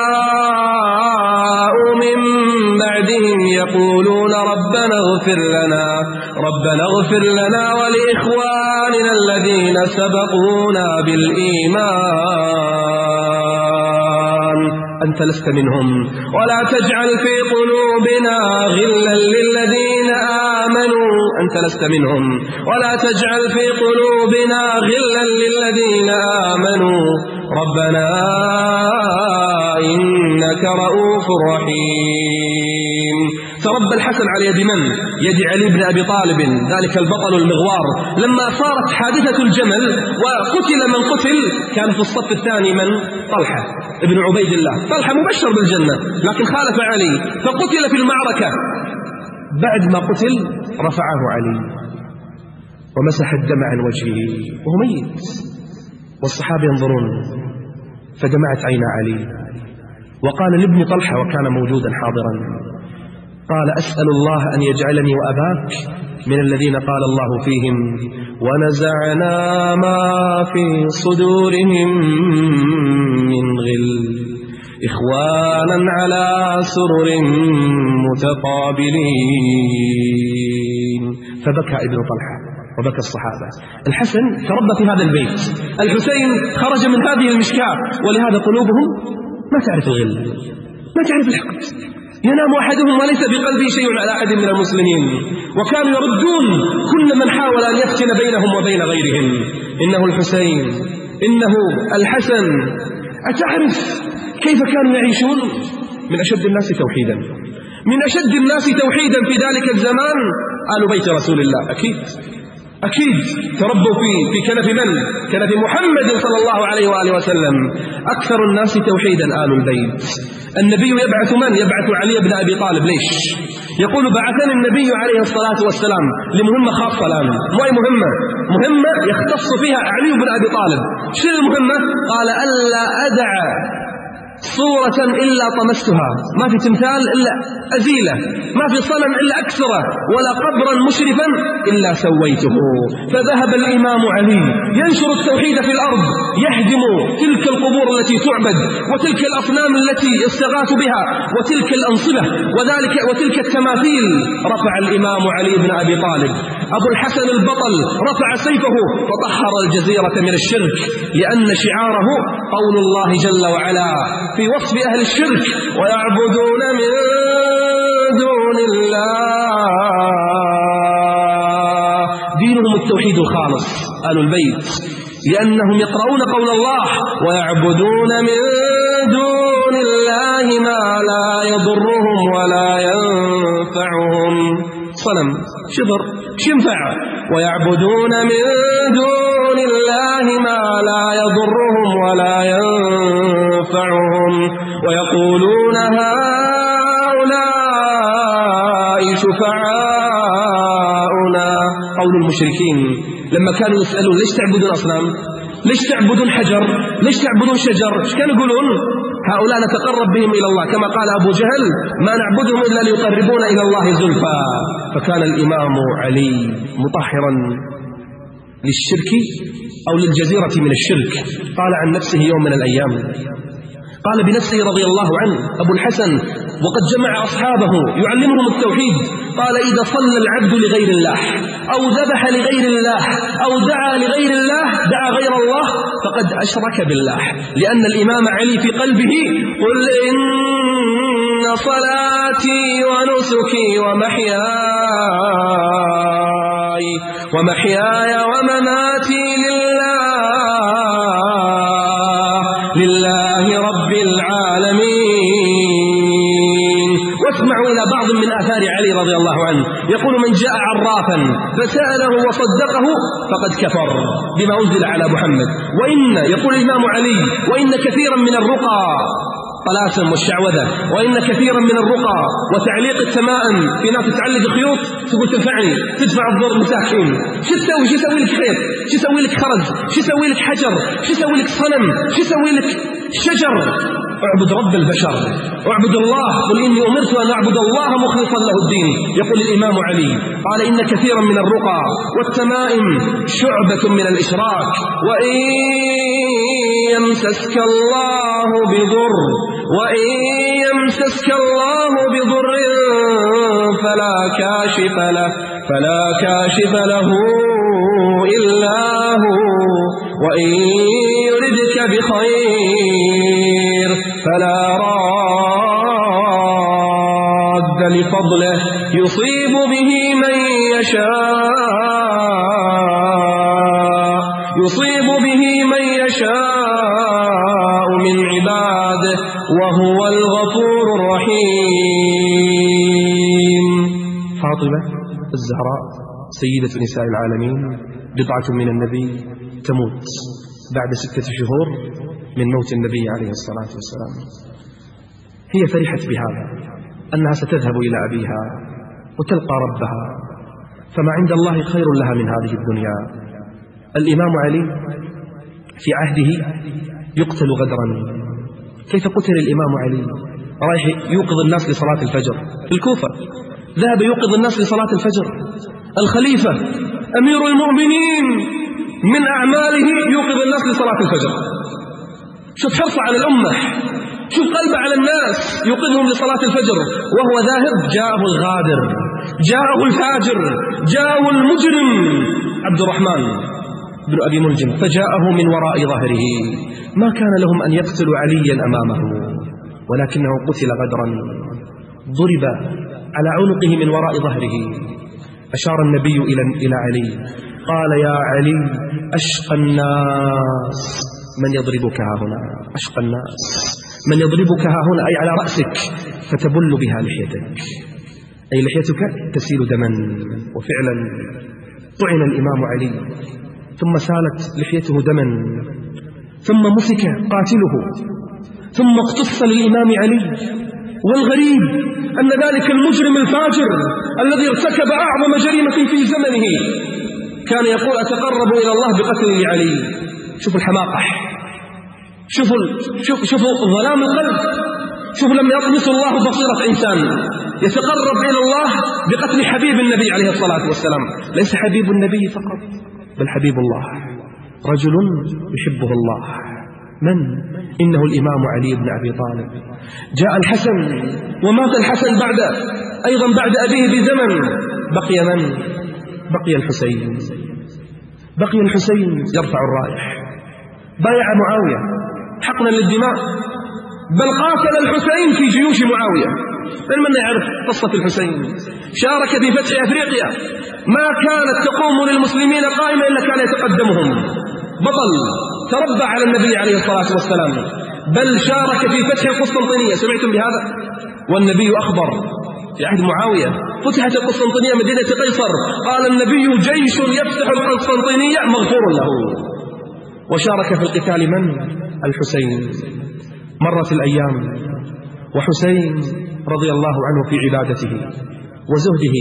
جاءوا من بعدهم يقولون ربنا اغفر لنا ربنا اغفر لنا ولإخواننا الذين سبقونا بالإيمان أنت لست منهم ولا تجعل في قلوبنا غلا للذين آمنوا أنت لست منهم ولا تجعل في قلوبنا غلا للذين آمنوا ربنا إنك رؤوف رحيم. تربى الحسن على يد من؟ يد علي بن أبي طالب ذلك البطل المغوار. لما صارت حادثة الجمل وقتل من قتل كان في الصف الثاني من؟ طلحة بن عبيد الله. طلحة مبشر بالجنة لكن خالف علي فقتل في المعركة. بعد ما قتل رفعه علي ومسح الدم عن وجهه وهو ميت والصحابة ينظرون، فدمعت عين علي وقال لابن طلحة وكان موجودا حاضرا، قال أسأل الله أن يجعلني وأباك من الذين قال الله فيهم ونزعنا ما في صدورهم من غل إخوانا على سرر متقابلين. فبكى ابن طلحة وبكى الصحابة. الحسن تربى في هذا البيت، الحسين خرج من هذه المشكاة، ولهذا قلوبهم ما تعرف الغل، ما تعرف الحقد، ينام أحدهم وليس بقلبه شيء على أحد من المسلمين، وكانوا يردون كل من حاول أن يفتن بينهم وبين غيرهم. إنه الحسين، إنه الحسن. أتعرف كيف كانوا يعيشون؟ من أشد الناس توحيدا، من أشد الناس توحيدا في ذلك الزمان آل بيت رسول الله. أكيد أكيد تربوا في في كنف من؟ كنف محمد صلى الله عليه وآله وسلم. أكثر الناس توحيدا آل البيت. النبي يبعث من؟ يبعث علي بن أبي طالب. ليش؟ يقول بعثني النبي عليه الصلاة والسلام لمهمة خاصة الآن. ما هي مهمة؟ مهمة يختص فيها علي بن أبي طالب. شو المهمة؟ قال ألا أدع صورة إلا طمستها، ما في تمثال إلا أزيله، ما في صنم إلا أكسره، ولا قبرا مشرفا إلا سويته. فذهب الإمام علي ينشر التوحيد في الأرض، يهدم تلك القبور التي تعبد، وتلك الأصنام التي يستغاث بها، وتلك الأنصبة وذلك وتلك التماثيل. رفع الإمام علي بن أبي طالب أبو الحسن البطل رفع سيفه وطهر الجزيرة من الشرك، لأن شعاره قول الله جل وعلا في وصف أهل الشرك ويعبدون من دون الله. دينهم التوحيد الخالص آل البيت، لأنهم يقرؤون قول الله ويعبدون من دون الله ما لا يضرهم ولا ينفعهم. صنم شبر شنفع. ويعبدون من دون الله ما لا يضرهم ولا ينفعهم ويقولون هؤلاء شفعاؤنا. قول المشركين لما كانوا يسألون ليش تعبدون أصنام، ليش تعبدون حجر، ليش تعبدون شجر، ايش كانوا يقولون؟ هؤلاء نتقرب بهم إلى الله، كما قال أبو جهل ما نعبدهم إلا ليقربونا إلى الله زلفى. فكان الإمام علي مطهرا للشرك أو للجزيرة من الشرك. قال عن نفسه يوم من الأيام، قال بنفسه رضي الله عنه أبو الحسن وقد جمع أصحابه يعلمهم التوحيد، قال إذا صلى العبد لغير الله أو ذبح لغير الله أو دعا لغير الله دعا غير الله فقد أشرك بالله. لأن الإمام علي في قلبه قل إن صلاتي ونسكي ومحياي ومحياي ومماتي لله لله رب العالمين. واسمعوا إلى بعض من آثار علي رضي الله عنه، يقول من جاء عرافا فسأله وصدقه فقد كفر بما أنزل على محمد. وإن يقول الإمام علي وإن كثيرا من الرقى طلاسم والشعوذة، وإن كثيرا من الرقى وتعليق التمائم، في ناس تتعلق خيوط تقول تنفعني تدفع الضر مساكين. شو تسوي؟ شو يسوي لك خيط؟ شو يسوي لك خرز؟ شو يسوي لك حجر؟ شو يسوي لك صنم؟ شو يسوي لك شجر؟ اعبد رب البشر، اعبد الله. قل إني أمرت أن أعبد الله مخلصا له الدين. يقول الإمام علي قال إن كثيرا من الرقى والتمائم شعبة من الإشراك. وإن يمسسك الله بضر وإن يمسسك الله بضر فلا كاشف له فلا كاشف له إلا هو وإن يردك بخير فلا راد لفضله يصيب به من يشاء يصيب به من يشاء من عباده وهو الغفور الرحيم. فاطمة الزهراء سيدة نساء العالمين بضعة من النبي تموت بعد ستة شهور من موت النبي عليه الصلاة والسلام. هي فرحت بهذا، أنها ستذهب إلى أبيها وتلقى ربها، فما عند الله خير لها من هذه الدنيا. الإمام علي في عهده يقتل غدرا. كيف قتل الإمام علي؟ رايح يوقظ الناس لصلاة الفجر في الكوفة، ذهب يوقظ الناس لصلاة الفجر. الخليفة أمير المؤمنين من أعماله يوقظ الناس لصلاة الفجر. شوف حرصه على الأمة، شوف قلبه على الناس، يوقظهم لصلاة الفجر. وهو ذاهب جاءه الغادر، جاءه الفاجر، جاءه المجرم عبد الرحمن بن أبي ملجم، فجاءه من وراء ظهره. ما كان لهم أن يقتلوا عليا أمامه، ولكنه قتل غدرا، ضرب على عنقه من وراء ظهره. أشار النبي إلى إلى علي، قال يا علي أشقى الناس من يضربك ها هنا، أشقى الناس من يضربك ها هنا، أي على رأسك، فتبل بها لحيتك، أي لحيتك تسيل دما. وفعلا طعن الإمام علي، ثم سالت لحيته دما، ثم مسك قاتله، ثم اقتص للإمام علي. والغريب أن ذلك المجرم الفاجر الذي ارتكب أعظم جريمة في زمنه كان يقول أتقرب إلى الله بقتل علي. شوف الحماقة، شوفوا شوف شوفوا ظلام القلب، شوف لم يطمس الله بصيرة إنسان يتقرب إلى الله بقتل حبيب النبي عليه الصلاة والسلام. ليس حبيب النبي فقط، بل حبيب الله، رجل يحبه الله. من؟ إنه الإمام علي بن أبي طالب. جاء الحسن ومات الحسن بعد أيضا بعد أبيه بزمن. بقي من؟ بقي الحسين. بقي الحسين يرفع الرايح، بايع معاوية حقنا للدماء، بل قاتل الحسين في جيوش معاوية. من من يعرف قصة الحسين؟ شارك في فتح أفريقيا، ما كانت تقوم للمسلمين قائمة إلا كان يتقدمهم. بطل تربى على النبي عليه الصلاة والسلام، بل شارك في فتح القسطنطينية. سمعتم بهذا؟ والنبي أخبر في عهد معاوية فتحت القسطنطينية مدينة قيصر، قال النبي جيش يفتح القسطنطينية مغفور له. وشارك في القتال من؟ الحسين. مرت الأيام وحسين رضي الله عنه في عبادته وزهده،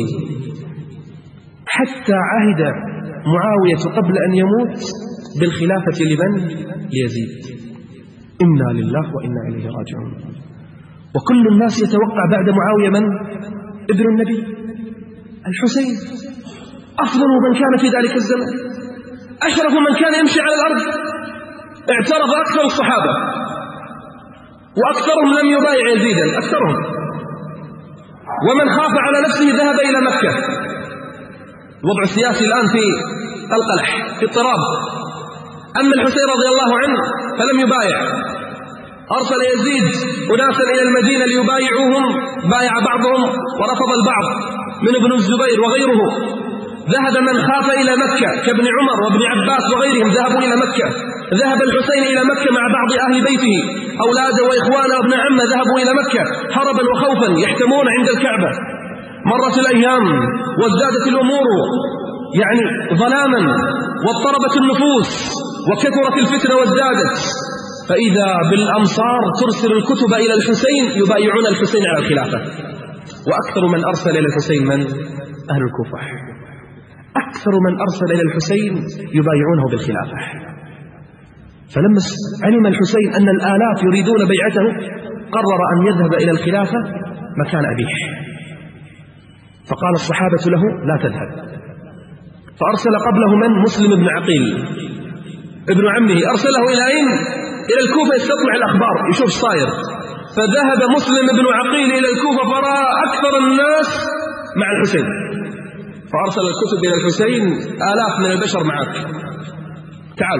حتى عهد معاوية قبل أن يموت بالخلافة لمن؟ ليزيد. إنا لله وإنا إليه راجعون. وكل الناس يتوقع بعد معاوية من؟ ابن النبي الحسين، أفضل من كان في ذلك الزمن، أشرف من كان يمشي على الأرض. اعترض أكثر الصحابة، وأكثرهم لم يبايع يزيدا، أكثرهم. ومن خاف على نفسه ذهب إلى مكة. الوضع السياسي الآن في القلح، في اضطراب. أما الحسين رضي الله عنه فلم يبايع، أرسل يزيد أناسا إلى المدينة ليبايعوهم، بايع بعضهم ورفض البعض من ابن الزبير وغيره. ذهب من خاف إلى مكة كابن عمر وابن عباس وغيرهم، ذهبوا إلى مكة. ذهب الحسين إلى مكة مع بعض أهل بيته، أولاده وإخوانه وابن عمه ذهبوا إلى مكة هربا وخوفا، يحتمون عند الكعبة. مرت الأيام وازدادت الأمور يعني ظلاما، واضطربت النفوس، وكثرت الفتنة وازدادت. فإذا بالأمصار ترسل الكتب إلى الحسين يبايعون الحسين على الخلافة. وأكثر من أرسل إلى الحسين من؟ أهل الكوفة. أكثر من أرسل إلى الحسين يبايعونه بالخلافة. فلما علم الحسين أن الآلاف يريدون بيعته قرر أن يذهب إلى الخلافة مكان أبيه. فقال الصحابة له لا تذهب. فأرسل قبله من؟ مسلم بن عقيل ابن عمه، أرسله إلى أين؟ إلى الكوفة يستطلع الأخبار يشوف صاير. فذهب مسلم بن عقيل إلى الكوفة فرأى أكثر الناس مع الحسين، فأرسل الكتب إلى الحسين آلاف من البشر معك، تعال.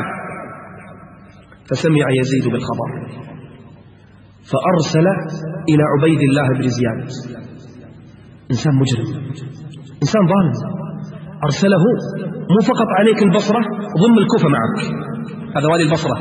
فسمع يزيد بالخبر فأرسل إلى عبيد الله بن زياد، إنسان مجرم، إنسان ظالم، أرسله مو فقط عليك البصرة، ضم الكوفة معك، هذا والي البصرة.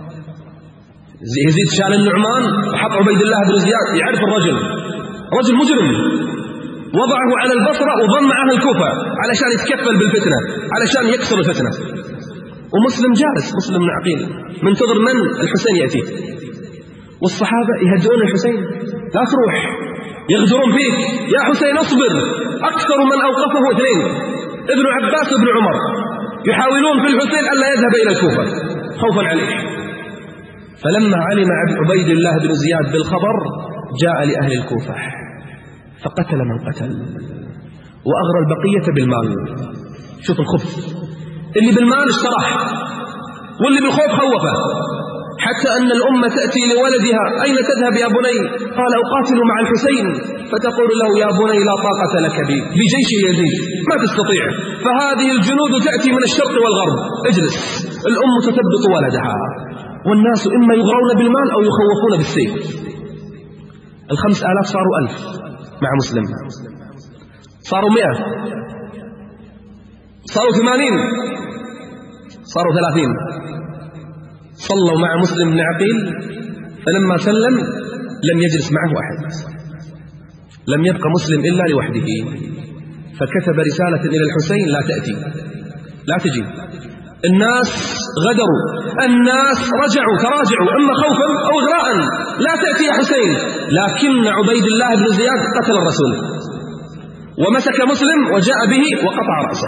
يزيد شال النعمان وحط عبيد الله بن زياد، يعرف الرجل، رجل مجرم، وضعه على البصرة وضم معه الكوفة علشان يتكفل بالفتنة، علشان يكسر الفتنة. ومسلم جالس، مسلم بن عقيل منتظر من؟ الحسين يأتي. والصحابة يهدئون الحسين، لا تروح، يغدرون فيك، يا حسين اصبر. أكثر من أوقفه اثنين، ابن عباس وابن عمر، يحاولون في الحسين ألا يذهب إلى الكوفة خوفا عليه. فلما علم عبيد الله بن زياد بالخبر جاء لأهل الكوفة فقتل من قتل وأغرى البقية بالمال. شوف الخبث، اللي بالمال اشتراه واللي بالخوف خوفه، حتى أن الأمة تأتي لولدها أين تذهب يا بني؟ قال أقاتل مع الحسين، فتقول له يا بني لا طاقة لك بي بجيش يزيد، ما تستطيع، فهذه الجنود تأتي من الشرق والغرب، اجلس. الأم تثبط ولدها، والناس إما يغرون بالمال أو يخوفون بالسيف. الخمس آلاف صاروا ألف مع مسلم، صاروا مئة، صاروا ثمانين، صاروا ثلاثين. صلوا مع مسلم بن عقيل، فلما سلم لم يجلس معه أحد، لم يبقى مسلم إلا لوحده، فكتب رسالة إلى الحسين لا تأتي، لا تجي. الناس غدروا، الناس رجعوا تراجعوا، إما خوفا أو إغراء، لا تأتي يا حسين. لكن عبيد الله بن زياد قتل الرسول ومسك مسلم وجاء به وقطع رأسه.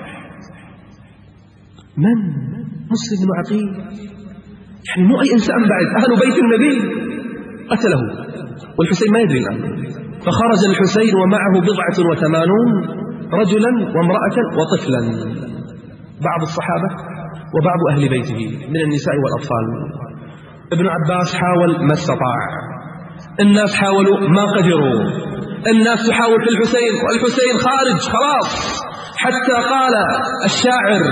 من؟ مسلم بن عقيل، يعني مو أي إنسان بعد، أهل بيت النبي قتله، والحسين ما يدري الآن. فخرج الحسين ومعه بضعة وثمانون رجلا وامرأة وطفلا، بعض الصحابة وبعض أهل بيته من النساء والأطفال. ابن عباس حاول ما استطاع، الناس حاولوا ما قدروا، الناس تحاول في الحسين والحسين خارج خلاص، حتى قال الشاعر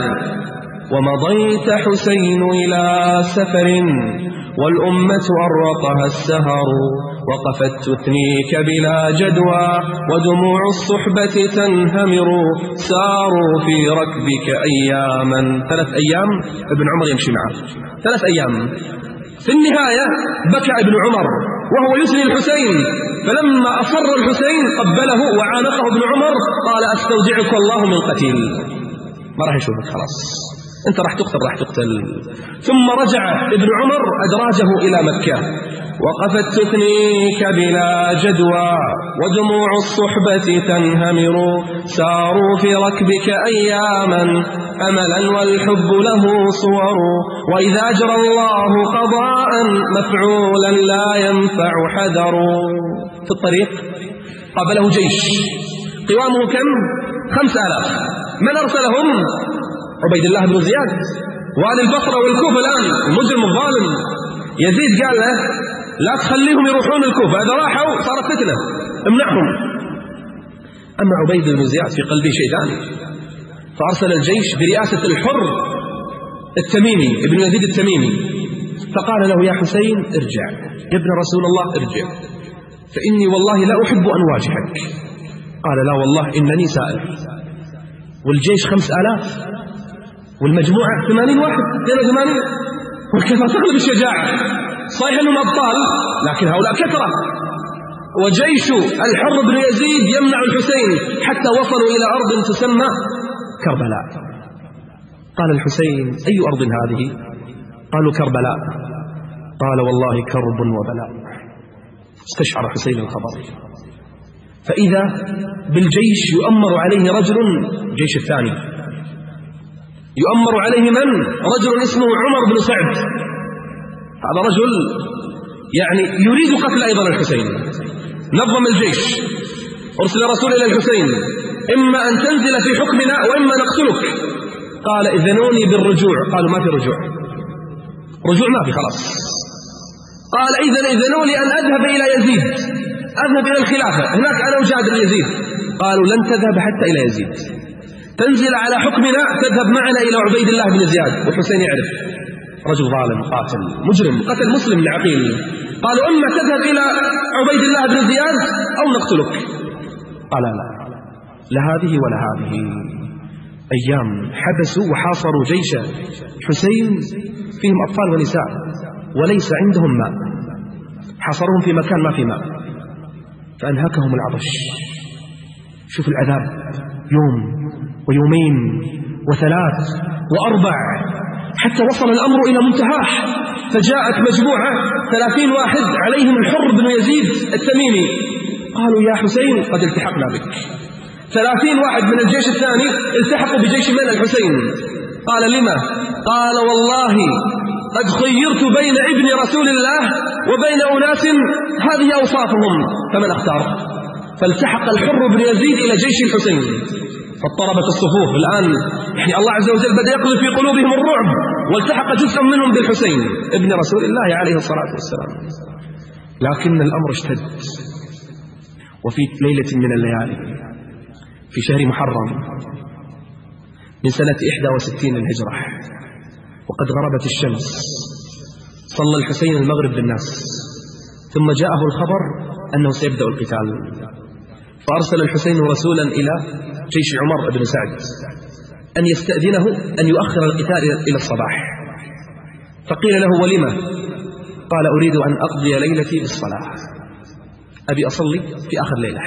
ومضيت حسين إلى سفر والأمة أرقها السهر، وقفت تثنيك بلا جدوى ودموع الصحبة تنهمر، ساروا في ركبك أياما. ثلاث أيام ابن عمر يمشي معه، ثلاث أيام. في النهاية بكى ابن عمر وهو يسري الحسين، فلما أصر الحسين قبله وعانقه ابن عمر، قال أستودعك الله من قتيل، ما راح يشوفك خلاص، أنت راح تقتل راح تقتل. ثم رجع ابن عمر أدراجه إلى مكة، وقفت تثنيك بلا جدوى ودموع الصحبة تنهمر، ساروا في ركبك أياما أملا والحب له صور، وإذا جرى الله قضاء مفعولا لا ينفع حذر. في الطريق قابله جيش قوامه كم؟ خمس آلاف. من أرسلهم؟ عبيد الله بن زياد والي البصرة والكوفة الآن، المجرم الظالم. يزيد قال له لا تخليهم يروحون الكوفة، إذا راحوا صارت فتنة، امنعهم. أما عبيد بن زياد في قلبه شيء ثاني، فأرسل الجيش برئاسة الحر التميمي ابن يزيد التميمي، فقال له يا حسين ارجع يا ابن رسول الله ارجع، فإني والله لا أحب أن واجهك. قال لا والله إنني سائل. والجيش خمس آلاف والمجموعة ثمانين واحد، اثنين وثمانين، وكيف تغلب الشجاعة؟ صحيح أنهم أبطال لكن هؤلاء كثرة. وجيش الحر بن يزيد يمنع الحسين حتى وصلوا إلى أرض تسمى كربلاء. قال الحسين أي أرض هذه؟ قالوا كربلاء. قال والله كرب وبلاء. استشعر حسين الخبر، فإذا بالجيش يؤمر عليه رجل، جيش الثاني يؤمر عليه من؟ رجل اسمه عمر بن سعد. هذا رجل يعني يريد قتل أيضا الحسين. نظم الجيش، أرسل رسول إلى الحسين إما أن تنزل في حكمنا وإما نقتلك. قال إذنوني بالرجوع. قالوا ما في رجوع، رجوع ما في خلاص. قال إذن إذنوني أن أذهب إلى يزيد، أذهب إلى الخلافة، هناك أنا وجادر يزيد. قالوا لن تذهب حتى إلى يزيد، تنزل على حكمنا، تذهب معنا إلى عبيد الله بن زياد. والحسين يعرف رجل ظالم قاتل مجرم قتل مسلم بن عقيل. قالوا إما تذهب إلى عبيد الله بن زياد أو نقتلك. قال لا، لا هذه ولا هذه. أيام حبسوا وحاصروا جيش حسين، فيهم أطفال ونساء وليس عندهم ماء، حاصرهم في مكان ما في ماء، فأنهكهم العطش. شوف العذاب، يوم ويومين وثلاث وأربع، حتى وصل الأمر إلى منتهاه، فجاءت مجموعة ثلاثين واحد عليهم الحر بن يزيد التميمي، قالوا يا حسين قد التحقنا بك. ثلاثين واحد من الجيش الثاني التحقوا بجيش من الحسين. قال لما؟ قال والله قد خيرت بين ابن رسول الله وبين أناس هذه أوصافهم فمن أختار؟ فالتحق الحر بن يزيد إلى جيش الحسين، فاضطربت الصفوف. الآن يعني الله عز وجل بدأ يقذف في قلوبهم الرعب، والتحق جزء منهم بالحسين ابن رسول الله عليه الصلاة والسلام. لكن الأمر اشتد، وفي ليلة من الليالي في شهر محرم من سنة إحدى وستين الهجرة وقد غربت الشمس، صلى الحسين المغرب بالناس، ثم جاءه الخبر أنه سيبدأ القتال، فأرسل الحسين رسولا إلى جيش عمر بن سعد أن يستأذنه أن يؤخر القتال إلى الصباح. فقيل له ولما؟ قال أريد أن أقضي ليلتي بالصلاة، أبي أصلي في آخر ليلة.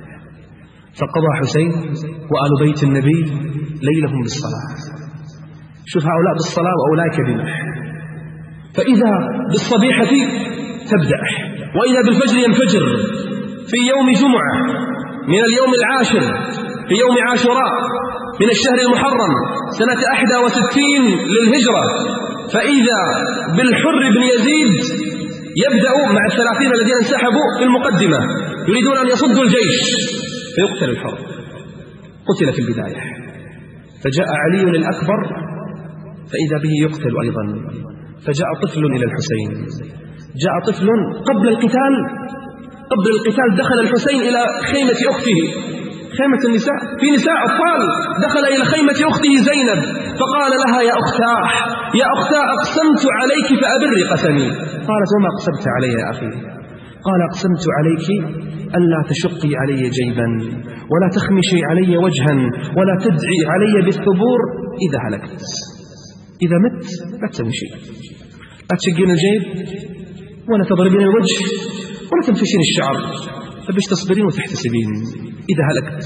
فقضى حسين وآل بيت النبي ليلهم بالصلاة. شوف هؤلاء بالصلاة وأولئك بما. فإذا بالصبيحة تبدأ وإذا بالفجر ينفجر في يوم جمعة من اليوم العاشر في يوم عاشوراء من الشهر المحرم سنة أحدى وستين للهجرة. فإذا بالحر بن يزيد يبدأ مع الثلاثين الذين انسحبوا في المقدمة يريدون أن يصدوا الجيش، فيقتل الحر، قتل في البداية. فجاء علي الأكبر فإذا به يقتل أيضا، فجاء طفل إلى الحسين، جاء طفل قبل القتال قبل القتال دخل الحسين إلى خيمة أخته، خيمة النساء، في نساء أطفال، دخل إلى خيمة أخته زينب فقال لها يا أختاه يا أختاه أقسمت عليك فأبري قسمي. قالت وما أقسمت علي يا أخي؟ قال أقسمت عليك ألا تشقي علي جيبا ولا تخمشي علي وجها ولا تدعي علي بالثبور إذا هلكت، إذا مت لا تسوي شيء، لا تشقين الجيب ولا تضربين الوجه ولا تنفشين الشعر، فبش تصبرين وتحتسبين إذا هلكت.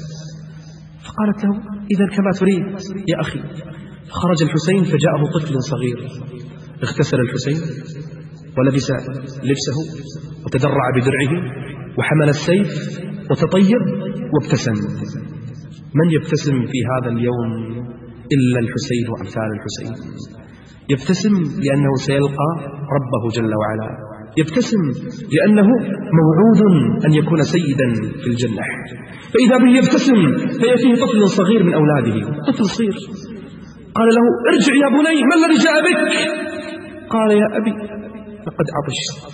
فقالت له إذا كما تريد يا أخي. فخرج الحسين فجاءه طفل صغير، اغتسل الحسين ولبس لبسه وتدرع بدرعه وحمل السيف وتطيب وابتسم. من يبتسم في هذا اليوم إلا الحسين وأمثال الحسين؟ يبتسم لأنه سيلقى ربه جل وعلا، يبتسم لأنه موعود أن يكون سيدا في الجنة. فإذا به يبتسم فيأتيه طفل صغير من أولاده، طفل صغير، قال له ارجع يا بني، ما الذي جاء بك؟ قال يا أبي لقد عطشت.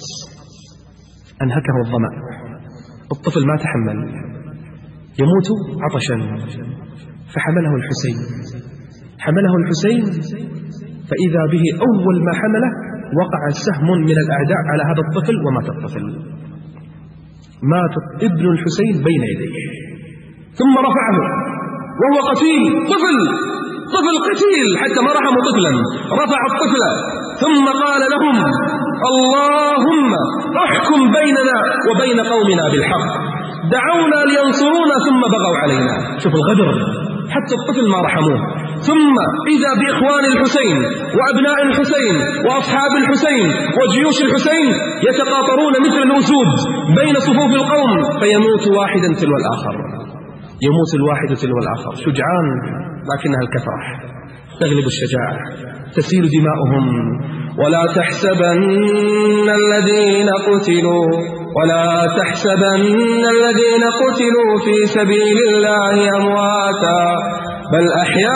أنهكه الظمأ، الطفل ما تحمل، يموت عطشا، فحمله الحسين حمله الحسين فإذا به أول ما حمله وقع سهم من الأعداء على هذا الطفل ومات الطفل. مات ابن الحسين بين يديه، ثم رفعه وهو قتيل، طفل طفل قتيل حتى ما رحموا طفلا، رفع الطفل ثم قال لهم اللهم احكم بيننا وبين قومنا بالحق، دعونا لينصرونا ثم بغوا علينا. شوف الغدر، حتى الطفل ما رحموه. ثم إذا بإخوان الحسين وأبناء الحسين وأصحاب الحسين وجيوش الحسين يتقاطرون مثل الأسود بين صفوف القوم، فيموت واحدا تلو الآخر، يموت الواحد تلو الآخر. شجعان لكنها الكثرة تغلب الشجاعة، تسيل دماؤهم. ولا تحسبن الذين قتلوا ولا تحسبن الذين قتلوا في سبيل الله أمواتا بل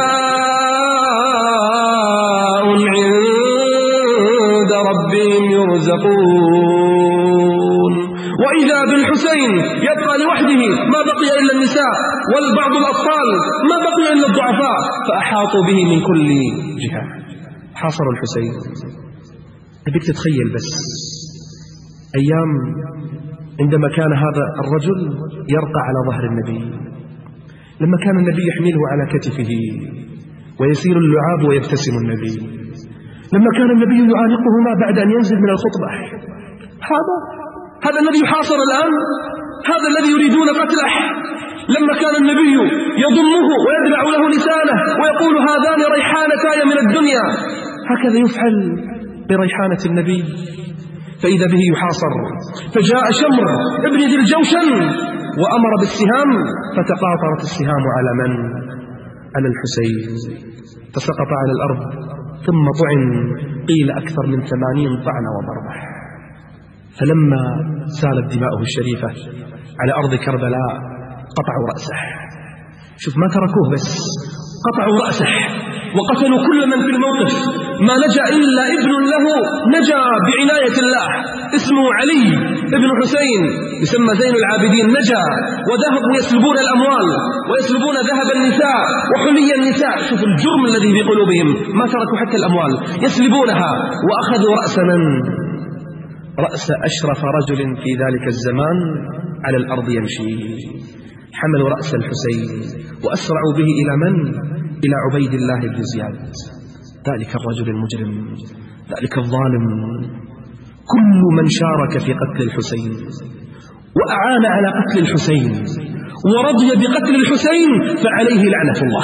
أحياء عند ربهم يرزقون. وإذا بالحسين يبقى لوحده، ما بقي إلا النساء والبعض الأطفال، ما بقي إلا الضعفاء، فأحاطوا به من كل جهة، حاصروا الحسين. أبيك تتخيل بس أيام عندما كان هذا الرجل يرقى على ظهر النبي، لما كان النبي يحمله على كتفه ويسير اللعاب ويبتسم النبي، لما كان النبي يعانقه ما بعد أن ينزل من الخطبة. هذا هذا الذي يحاصر الآن، هذا الذي يريدون قتله. لما كان النبي يضمه ويدلع له لسانه ويقول هذان ريحانتاي من الدنيا، هكذا يفعل بريحانة النبي. فإذا به يحاصر، فجاء شمر ابن ذي الجوشن وأمر بالسهام، فتقاطرت السهام على من؟ على الحسين، فسقط على الأرض ثم طعن، قيل أكثر من ثمانين طعنة وضربة. فلما سالت دماؤه الشريفة على أرض كربلاء قطعوا رأسه. شوف ما تركوه بس، قطعوا رأسه وقتلوا كل من في الموقف. ما نجا إلا ابن له نجا بعناية الله، اسمه علي ابن حسين، يسمى زين العابدين، نجا وذهبوا يسلبون الأموال ويسلبون ذهب النساء وحلي النساء. شوف الجرم الذي في قلوبهم، ما تركوا حتى الأموال يسلبونها. وأخذوا رأس من؟ رأس أشرف رجل في ذلك الزمان على الأرض يمشي. حملوا رأس الحسين وأسرعوا به إلى من؟ إلى عبيد الله بن زياد، ذلك الرجل المجرم، ذلك الظالم. كل من شارك في قتل الحسين وأعان على قتل الحسين ورضي بقتل الحسين فعليه لعنة الله.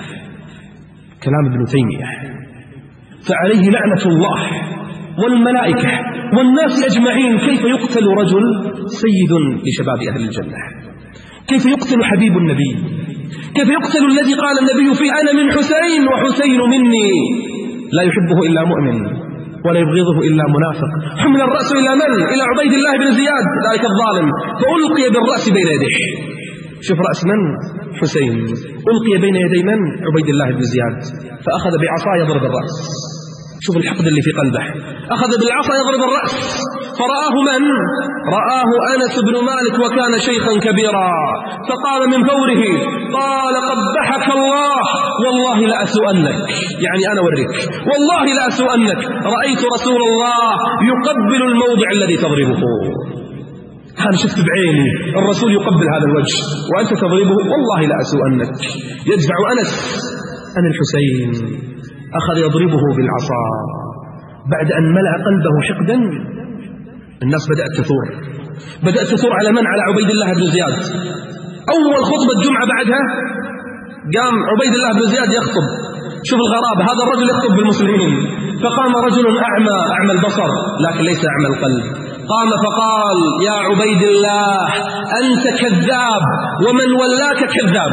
كلام ابن تيمية. فعليه لعنة الله والملائكة والناس أجمعين. كيف يقتل رجل سيد لشباب أهل الجنة؟ كيف يقتل حبيب النبي؟ كيف يقتل الذي قال النبي فيه أنا من حسين وحسين مني؟ لا يحبه إلا مؤمن ولا يبغضه إلا منافق. حمل الرأس إلى من؟ إلى عبيد الله بن زياد ذلك الظالم، فألقي بالرأس بين يديه. شوف رأس من؟ حسين، ألقي بين يدي من؟ عبيد الله بن زياد، فأخذ بعصا يضرب الرأس. شوف الحقد اللي في قلبه، أخذ بالعصا يضرب الرأس. فرآه من؟ رآه أنس بن مالك وكان شيخا كبيرا، فقال من فوره قال قبحك الله والله لأسؤنك، يعني أنا وريك والله لأسؤنك، رأيت رسول الله يقبل الموضع الذي تضربه. أنا شفت بعيني الرسول يقبل هذا الوجه وأنت تضربه، والله لأسؤنك. يدفع أنس عن الحسين، أخذ يضربه بالعصا. بعد أن ملأ قلبه حقدا الناس بدأت تثور، بدأت تثور على من؟ على عبيد الله بن زياد. أول خطبة جمعة بعدها قام عبيد الله بن زياد يخطب. شوف الغرابة، هذا الرجل يخطب بالمسلمين، فقام رجل أعمى أعمى البصر لكن ليس أعمى القلب، قام فقال يا عبيد الله أنت كذاب ومن ولاك كذاب.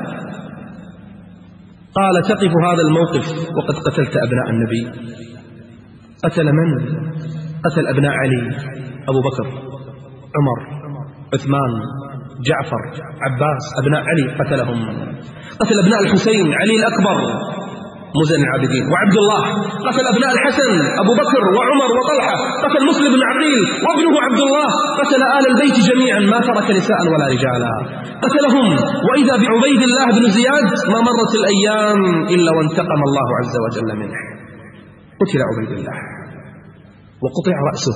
قال تقف هذا الموقف وقد قتلت أبناء النبي. قتل من؟ قتل أبناء علي، أبو بكر، عمر، عثمان، جعفر، عباس، أبناء علي قتلهم. قتل أبناء الحسين، علي الأكبر مزن العابدين، وعبد الله. قتل أبناء الحسن، أبو بكر وعمر وطلحة. قتل مسلم بن عقيل وابنه عبد الله. قتل آل البيت جميعا، ما ترك نساء ولا رجالا، قتلهم. وإذا بعبيد الله بن زياد ما مرت الأيام إلا وانتقم الله عز وجل منه. قتل عبيد الله وقطع رأسه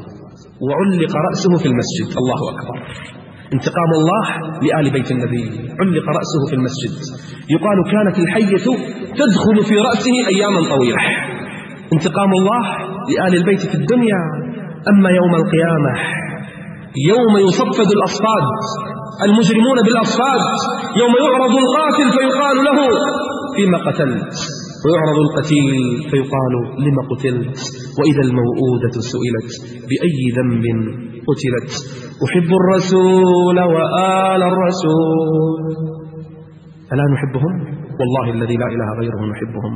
وعلق رأسه في المسجد. الله أكبر، انتقام الله لآل بيت النبي، علق رأسه في المسجد. يقال كانت الحية تدخل في رأسه أياما طويلة. انتقام الله لآل البيت في الدنيا. أما يوم القيامة يوم يصفد الأصفاد، المجرمون بالأصفاد، يوم يعرض القاتل فيقال له فيما قتلت، ويعرض القتيل فيقال لما قتلت، وإذا الموءودة سئلت بأي ذنب قتلت. أحب الرسول وآل الرسول، ألا نحبهم؟ والله الذي لا إله غيره نحبهم،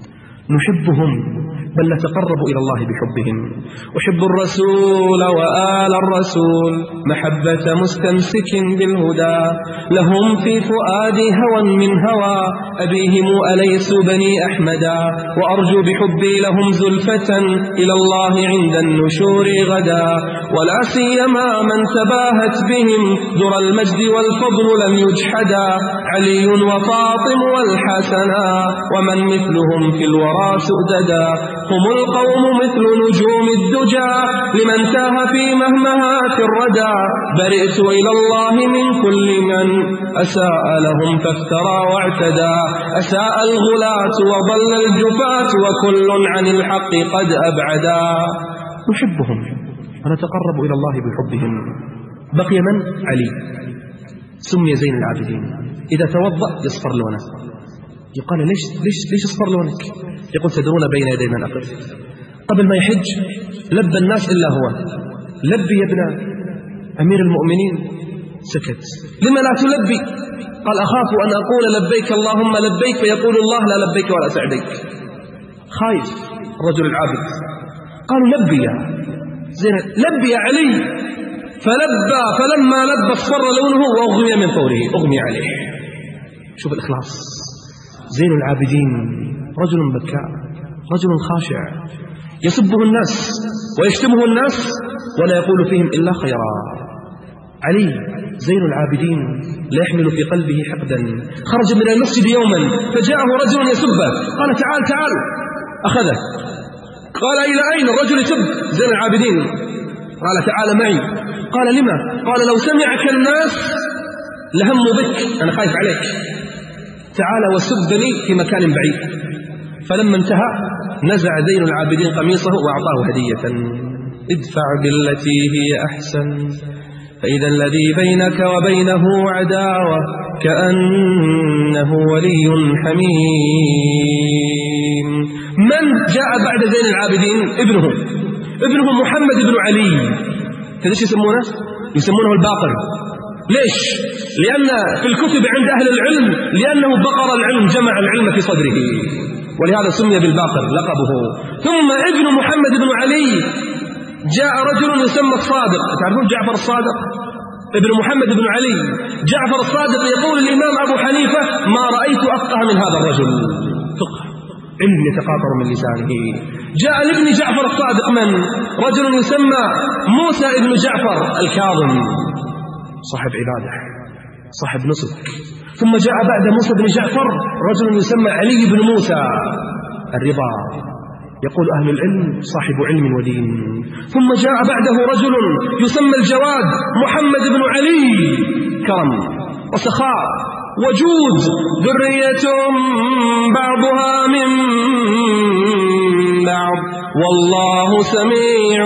نحبهم بل نتقرب إلى الله بحبهم. أحب الرسول وآل الرسول محبة مستمسك بالهدى، لهم في فؤادي هوى من هوى أبيهم أليس بني أحمدا، وأرجو بحبي لهم زلفة إلى الله عند النشور غدا، ولا سيما من تباهت بهم در المجد والفضل لم يجحدا، علي وفاطم والحسنا ومن مثلهم في الورى سؤددا، هم القوم مثل نجوم الدجى لمن تاه في مهمهات الردى، برئت إلى الله من كل من أساء لهم فافترى واعتدى، أساء الغلاة وضل الجفاة وكل عن الحق قد أبعدا. نحبهم ونتقرب إلى الله بحبهم. بقي من؟ علي سمي زين العابدين. إذا توضأ يصفر لونه. يقال ليش ليش ليش يصفر لونك؟ يقول تدرون بين يدي من أقف. قبل ما يحج لبى الناس إلا هو. لبي يا ابن أمير المؤمنين. سكت. لما لا تلبي؟ قال أخاف أن أقول لبيك اللهم لبيك فيقول الله لا لبيك ولا سعديك. خايف الرجل العابد. قالوا لبي يا زين، لبي يا علي. فلبى، فلما لبى اصفر لونه وأغمي من فوره، أغمي عليه. شوف الإخلاص. زين العابدين رجل بكاء، رجل خاشع، يسبه الناس ويشتمه الناس ولا يقول فيهم إلا خيرا. علي زين العابدين لا يحمل في قلبه حقدا. خرج من المسجد يوما فجاءه رجل يسبه، قال تعال تعال، أخذه. قال إلى أين؟ الرجل يسب زين العابدين. قال تعال معي. قال لما؟ قال لو سمعك الناس لهموا بك، أنا خايف عليك، تعال وسبني في مكان بعيد. فلما انتهى نزع زين العابدين قميصه وأعطاه هدية. ادفع بالتي هي أحسن فإذا الذي بينك وبينه عداوة كأنه ولي حميم. من جاء بعد زين العابدين؟ ابنه ابنه محمد بن علي. ليش يسمونه؟ يسمونه الباقر. ليش؟ لأن في الكتب عند أهل العلم لأنه بقر العلم، جمع العلم في صدره، ولهذا سمي بالباقر لقبه. ثم ابن محمد بن علي جاء رجل يسمى الصادق. تعرفون جعفر الصادق؟ ابن محمد بن علي جعفر الصادق. يقول الإمام أبو حنيفة ما رأيت أفقه من هذا الرجل، فقه علم يتقاطر من لسانه. جاء لابن جعفر الصادق من؟ رجل يسمى موسى ابن جعفر الكاظم، صاحب عبادة، صاحب نسك. ثم جاء بعد موسى بن جعفر رجل يسمى علي بن موسى الرضا، يقول أهل العلم صاحب علم ودين. ثم جاء بعده رجل يسمى الجواد محمد بن علي، كرم وسخاء وجود، ذرية بعضها من بعض والله سميع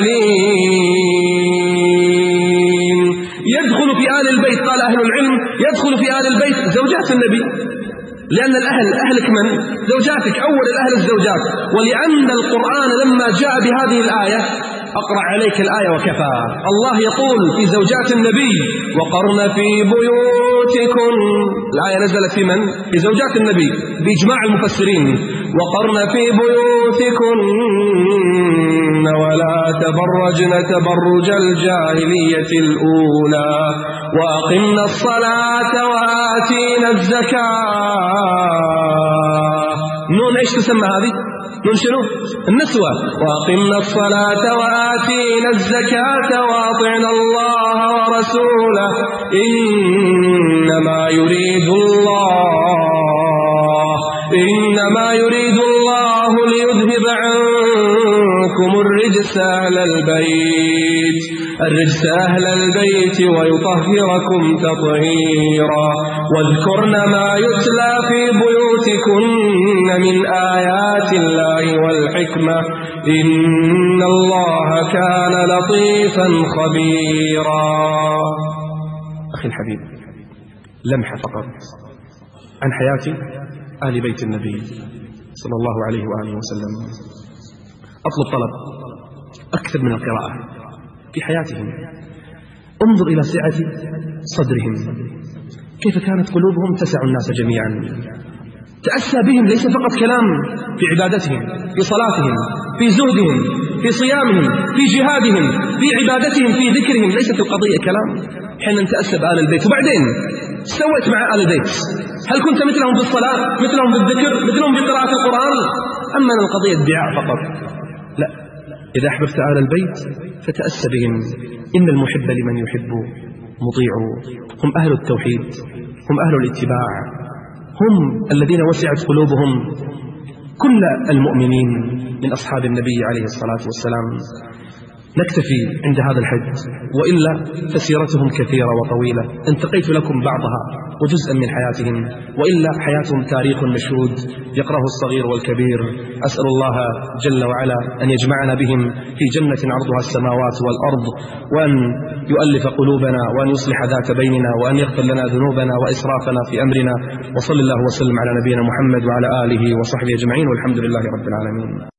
عليم. يدخل في آل البيت، قال أهل العلم يدخل في آل البيت زوجات النبي، لأن الأهل أهلك من؟ زوجاتك، أول الأهل الزوجات. ولأن القرآن لما جاء بهذه الآية أقرأ عليك الآية وكفى. الله يقول في زوجات النبي وقرن في بيوتكن، الآية نزلت في من؟ في زوجات النبي بإجماع المفسرين. وقرن في بيوتكن ولا تبرجن تبرج الجاهلية الأولى وأقمنا الصلاة وآتينا الزكاة. نون إيش تسمى هذه؟ نون شنو؟ النسوة. وأقمنا الصلاة وآتينا الزكاة وأطعنا الله ورسوله إنما يريد الله إنما يريد الله ليذهب عنكم الرجس أهل البيت الرجس أهل البيت ويطهركم تطهيرا واذكرن ما يتلى في بيوتكن من آيات الله والحكمة إن الله كان لطيفا خبيرا. أخي الحبيب، لمحة فقط عن حياة أهل بيت النبي صلى الله عليه وآله وسلم. أطلب طلب أكثر من القراءة في حياتهم. انظر إلى سعة صدرهم، كيف كانت قلوبهم تسع الناس جميعا. تأسى بهم ليس فقط كلام في عبادتهم، في صلاتهم، في زهدهم، في صيامهم، في جهادهم، في عبادتهم، في ذكرهم. ليست القضية كلام. حين نتأسى بآل البيت. وبعدين سويت مع آل البيت؟ هل كنت مثلهم في الصلاة، مثلهم في الذكر، مثلهم في قراءة القرآن؟ أما القضية ادعاء فقط؟ لا. إذا أحببت آل البيت فتأسى بهم. إن المحب لمن يحب مطيع. هم أهل التوحيد، هم أهل الاتباع، هم الذين وسعت قلوبهم كل المؤمنين من أصحاب النبي عليه الصلاة والسلام. نكتفي عند هذا الحد، وإلا فسيرتهم كثيرة وطويلة، انتقيت لكم بعضها وجزءا من حياتهم، وإلا حياتهم تاريخ مشهود يقرأه الصغير والكبير. أسأل الله جل وعلا أن يجمعنا بهم في جنة عرضها السماوات والأرض، وأن يؤلف قلوبنا، وأن يصلح ذات بيننا، وأن يغفر لنا ذنوبنا وإسرافنا في أمرنا. وصل الله وسلم على نبينا محمد وعلى آله وصحبه أجمعين، والحمد لله رب العالمين.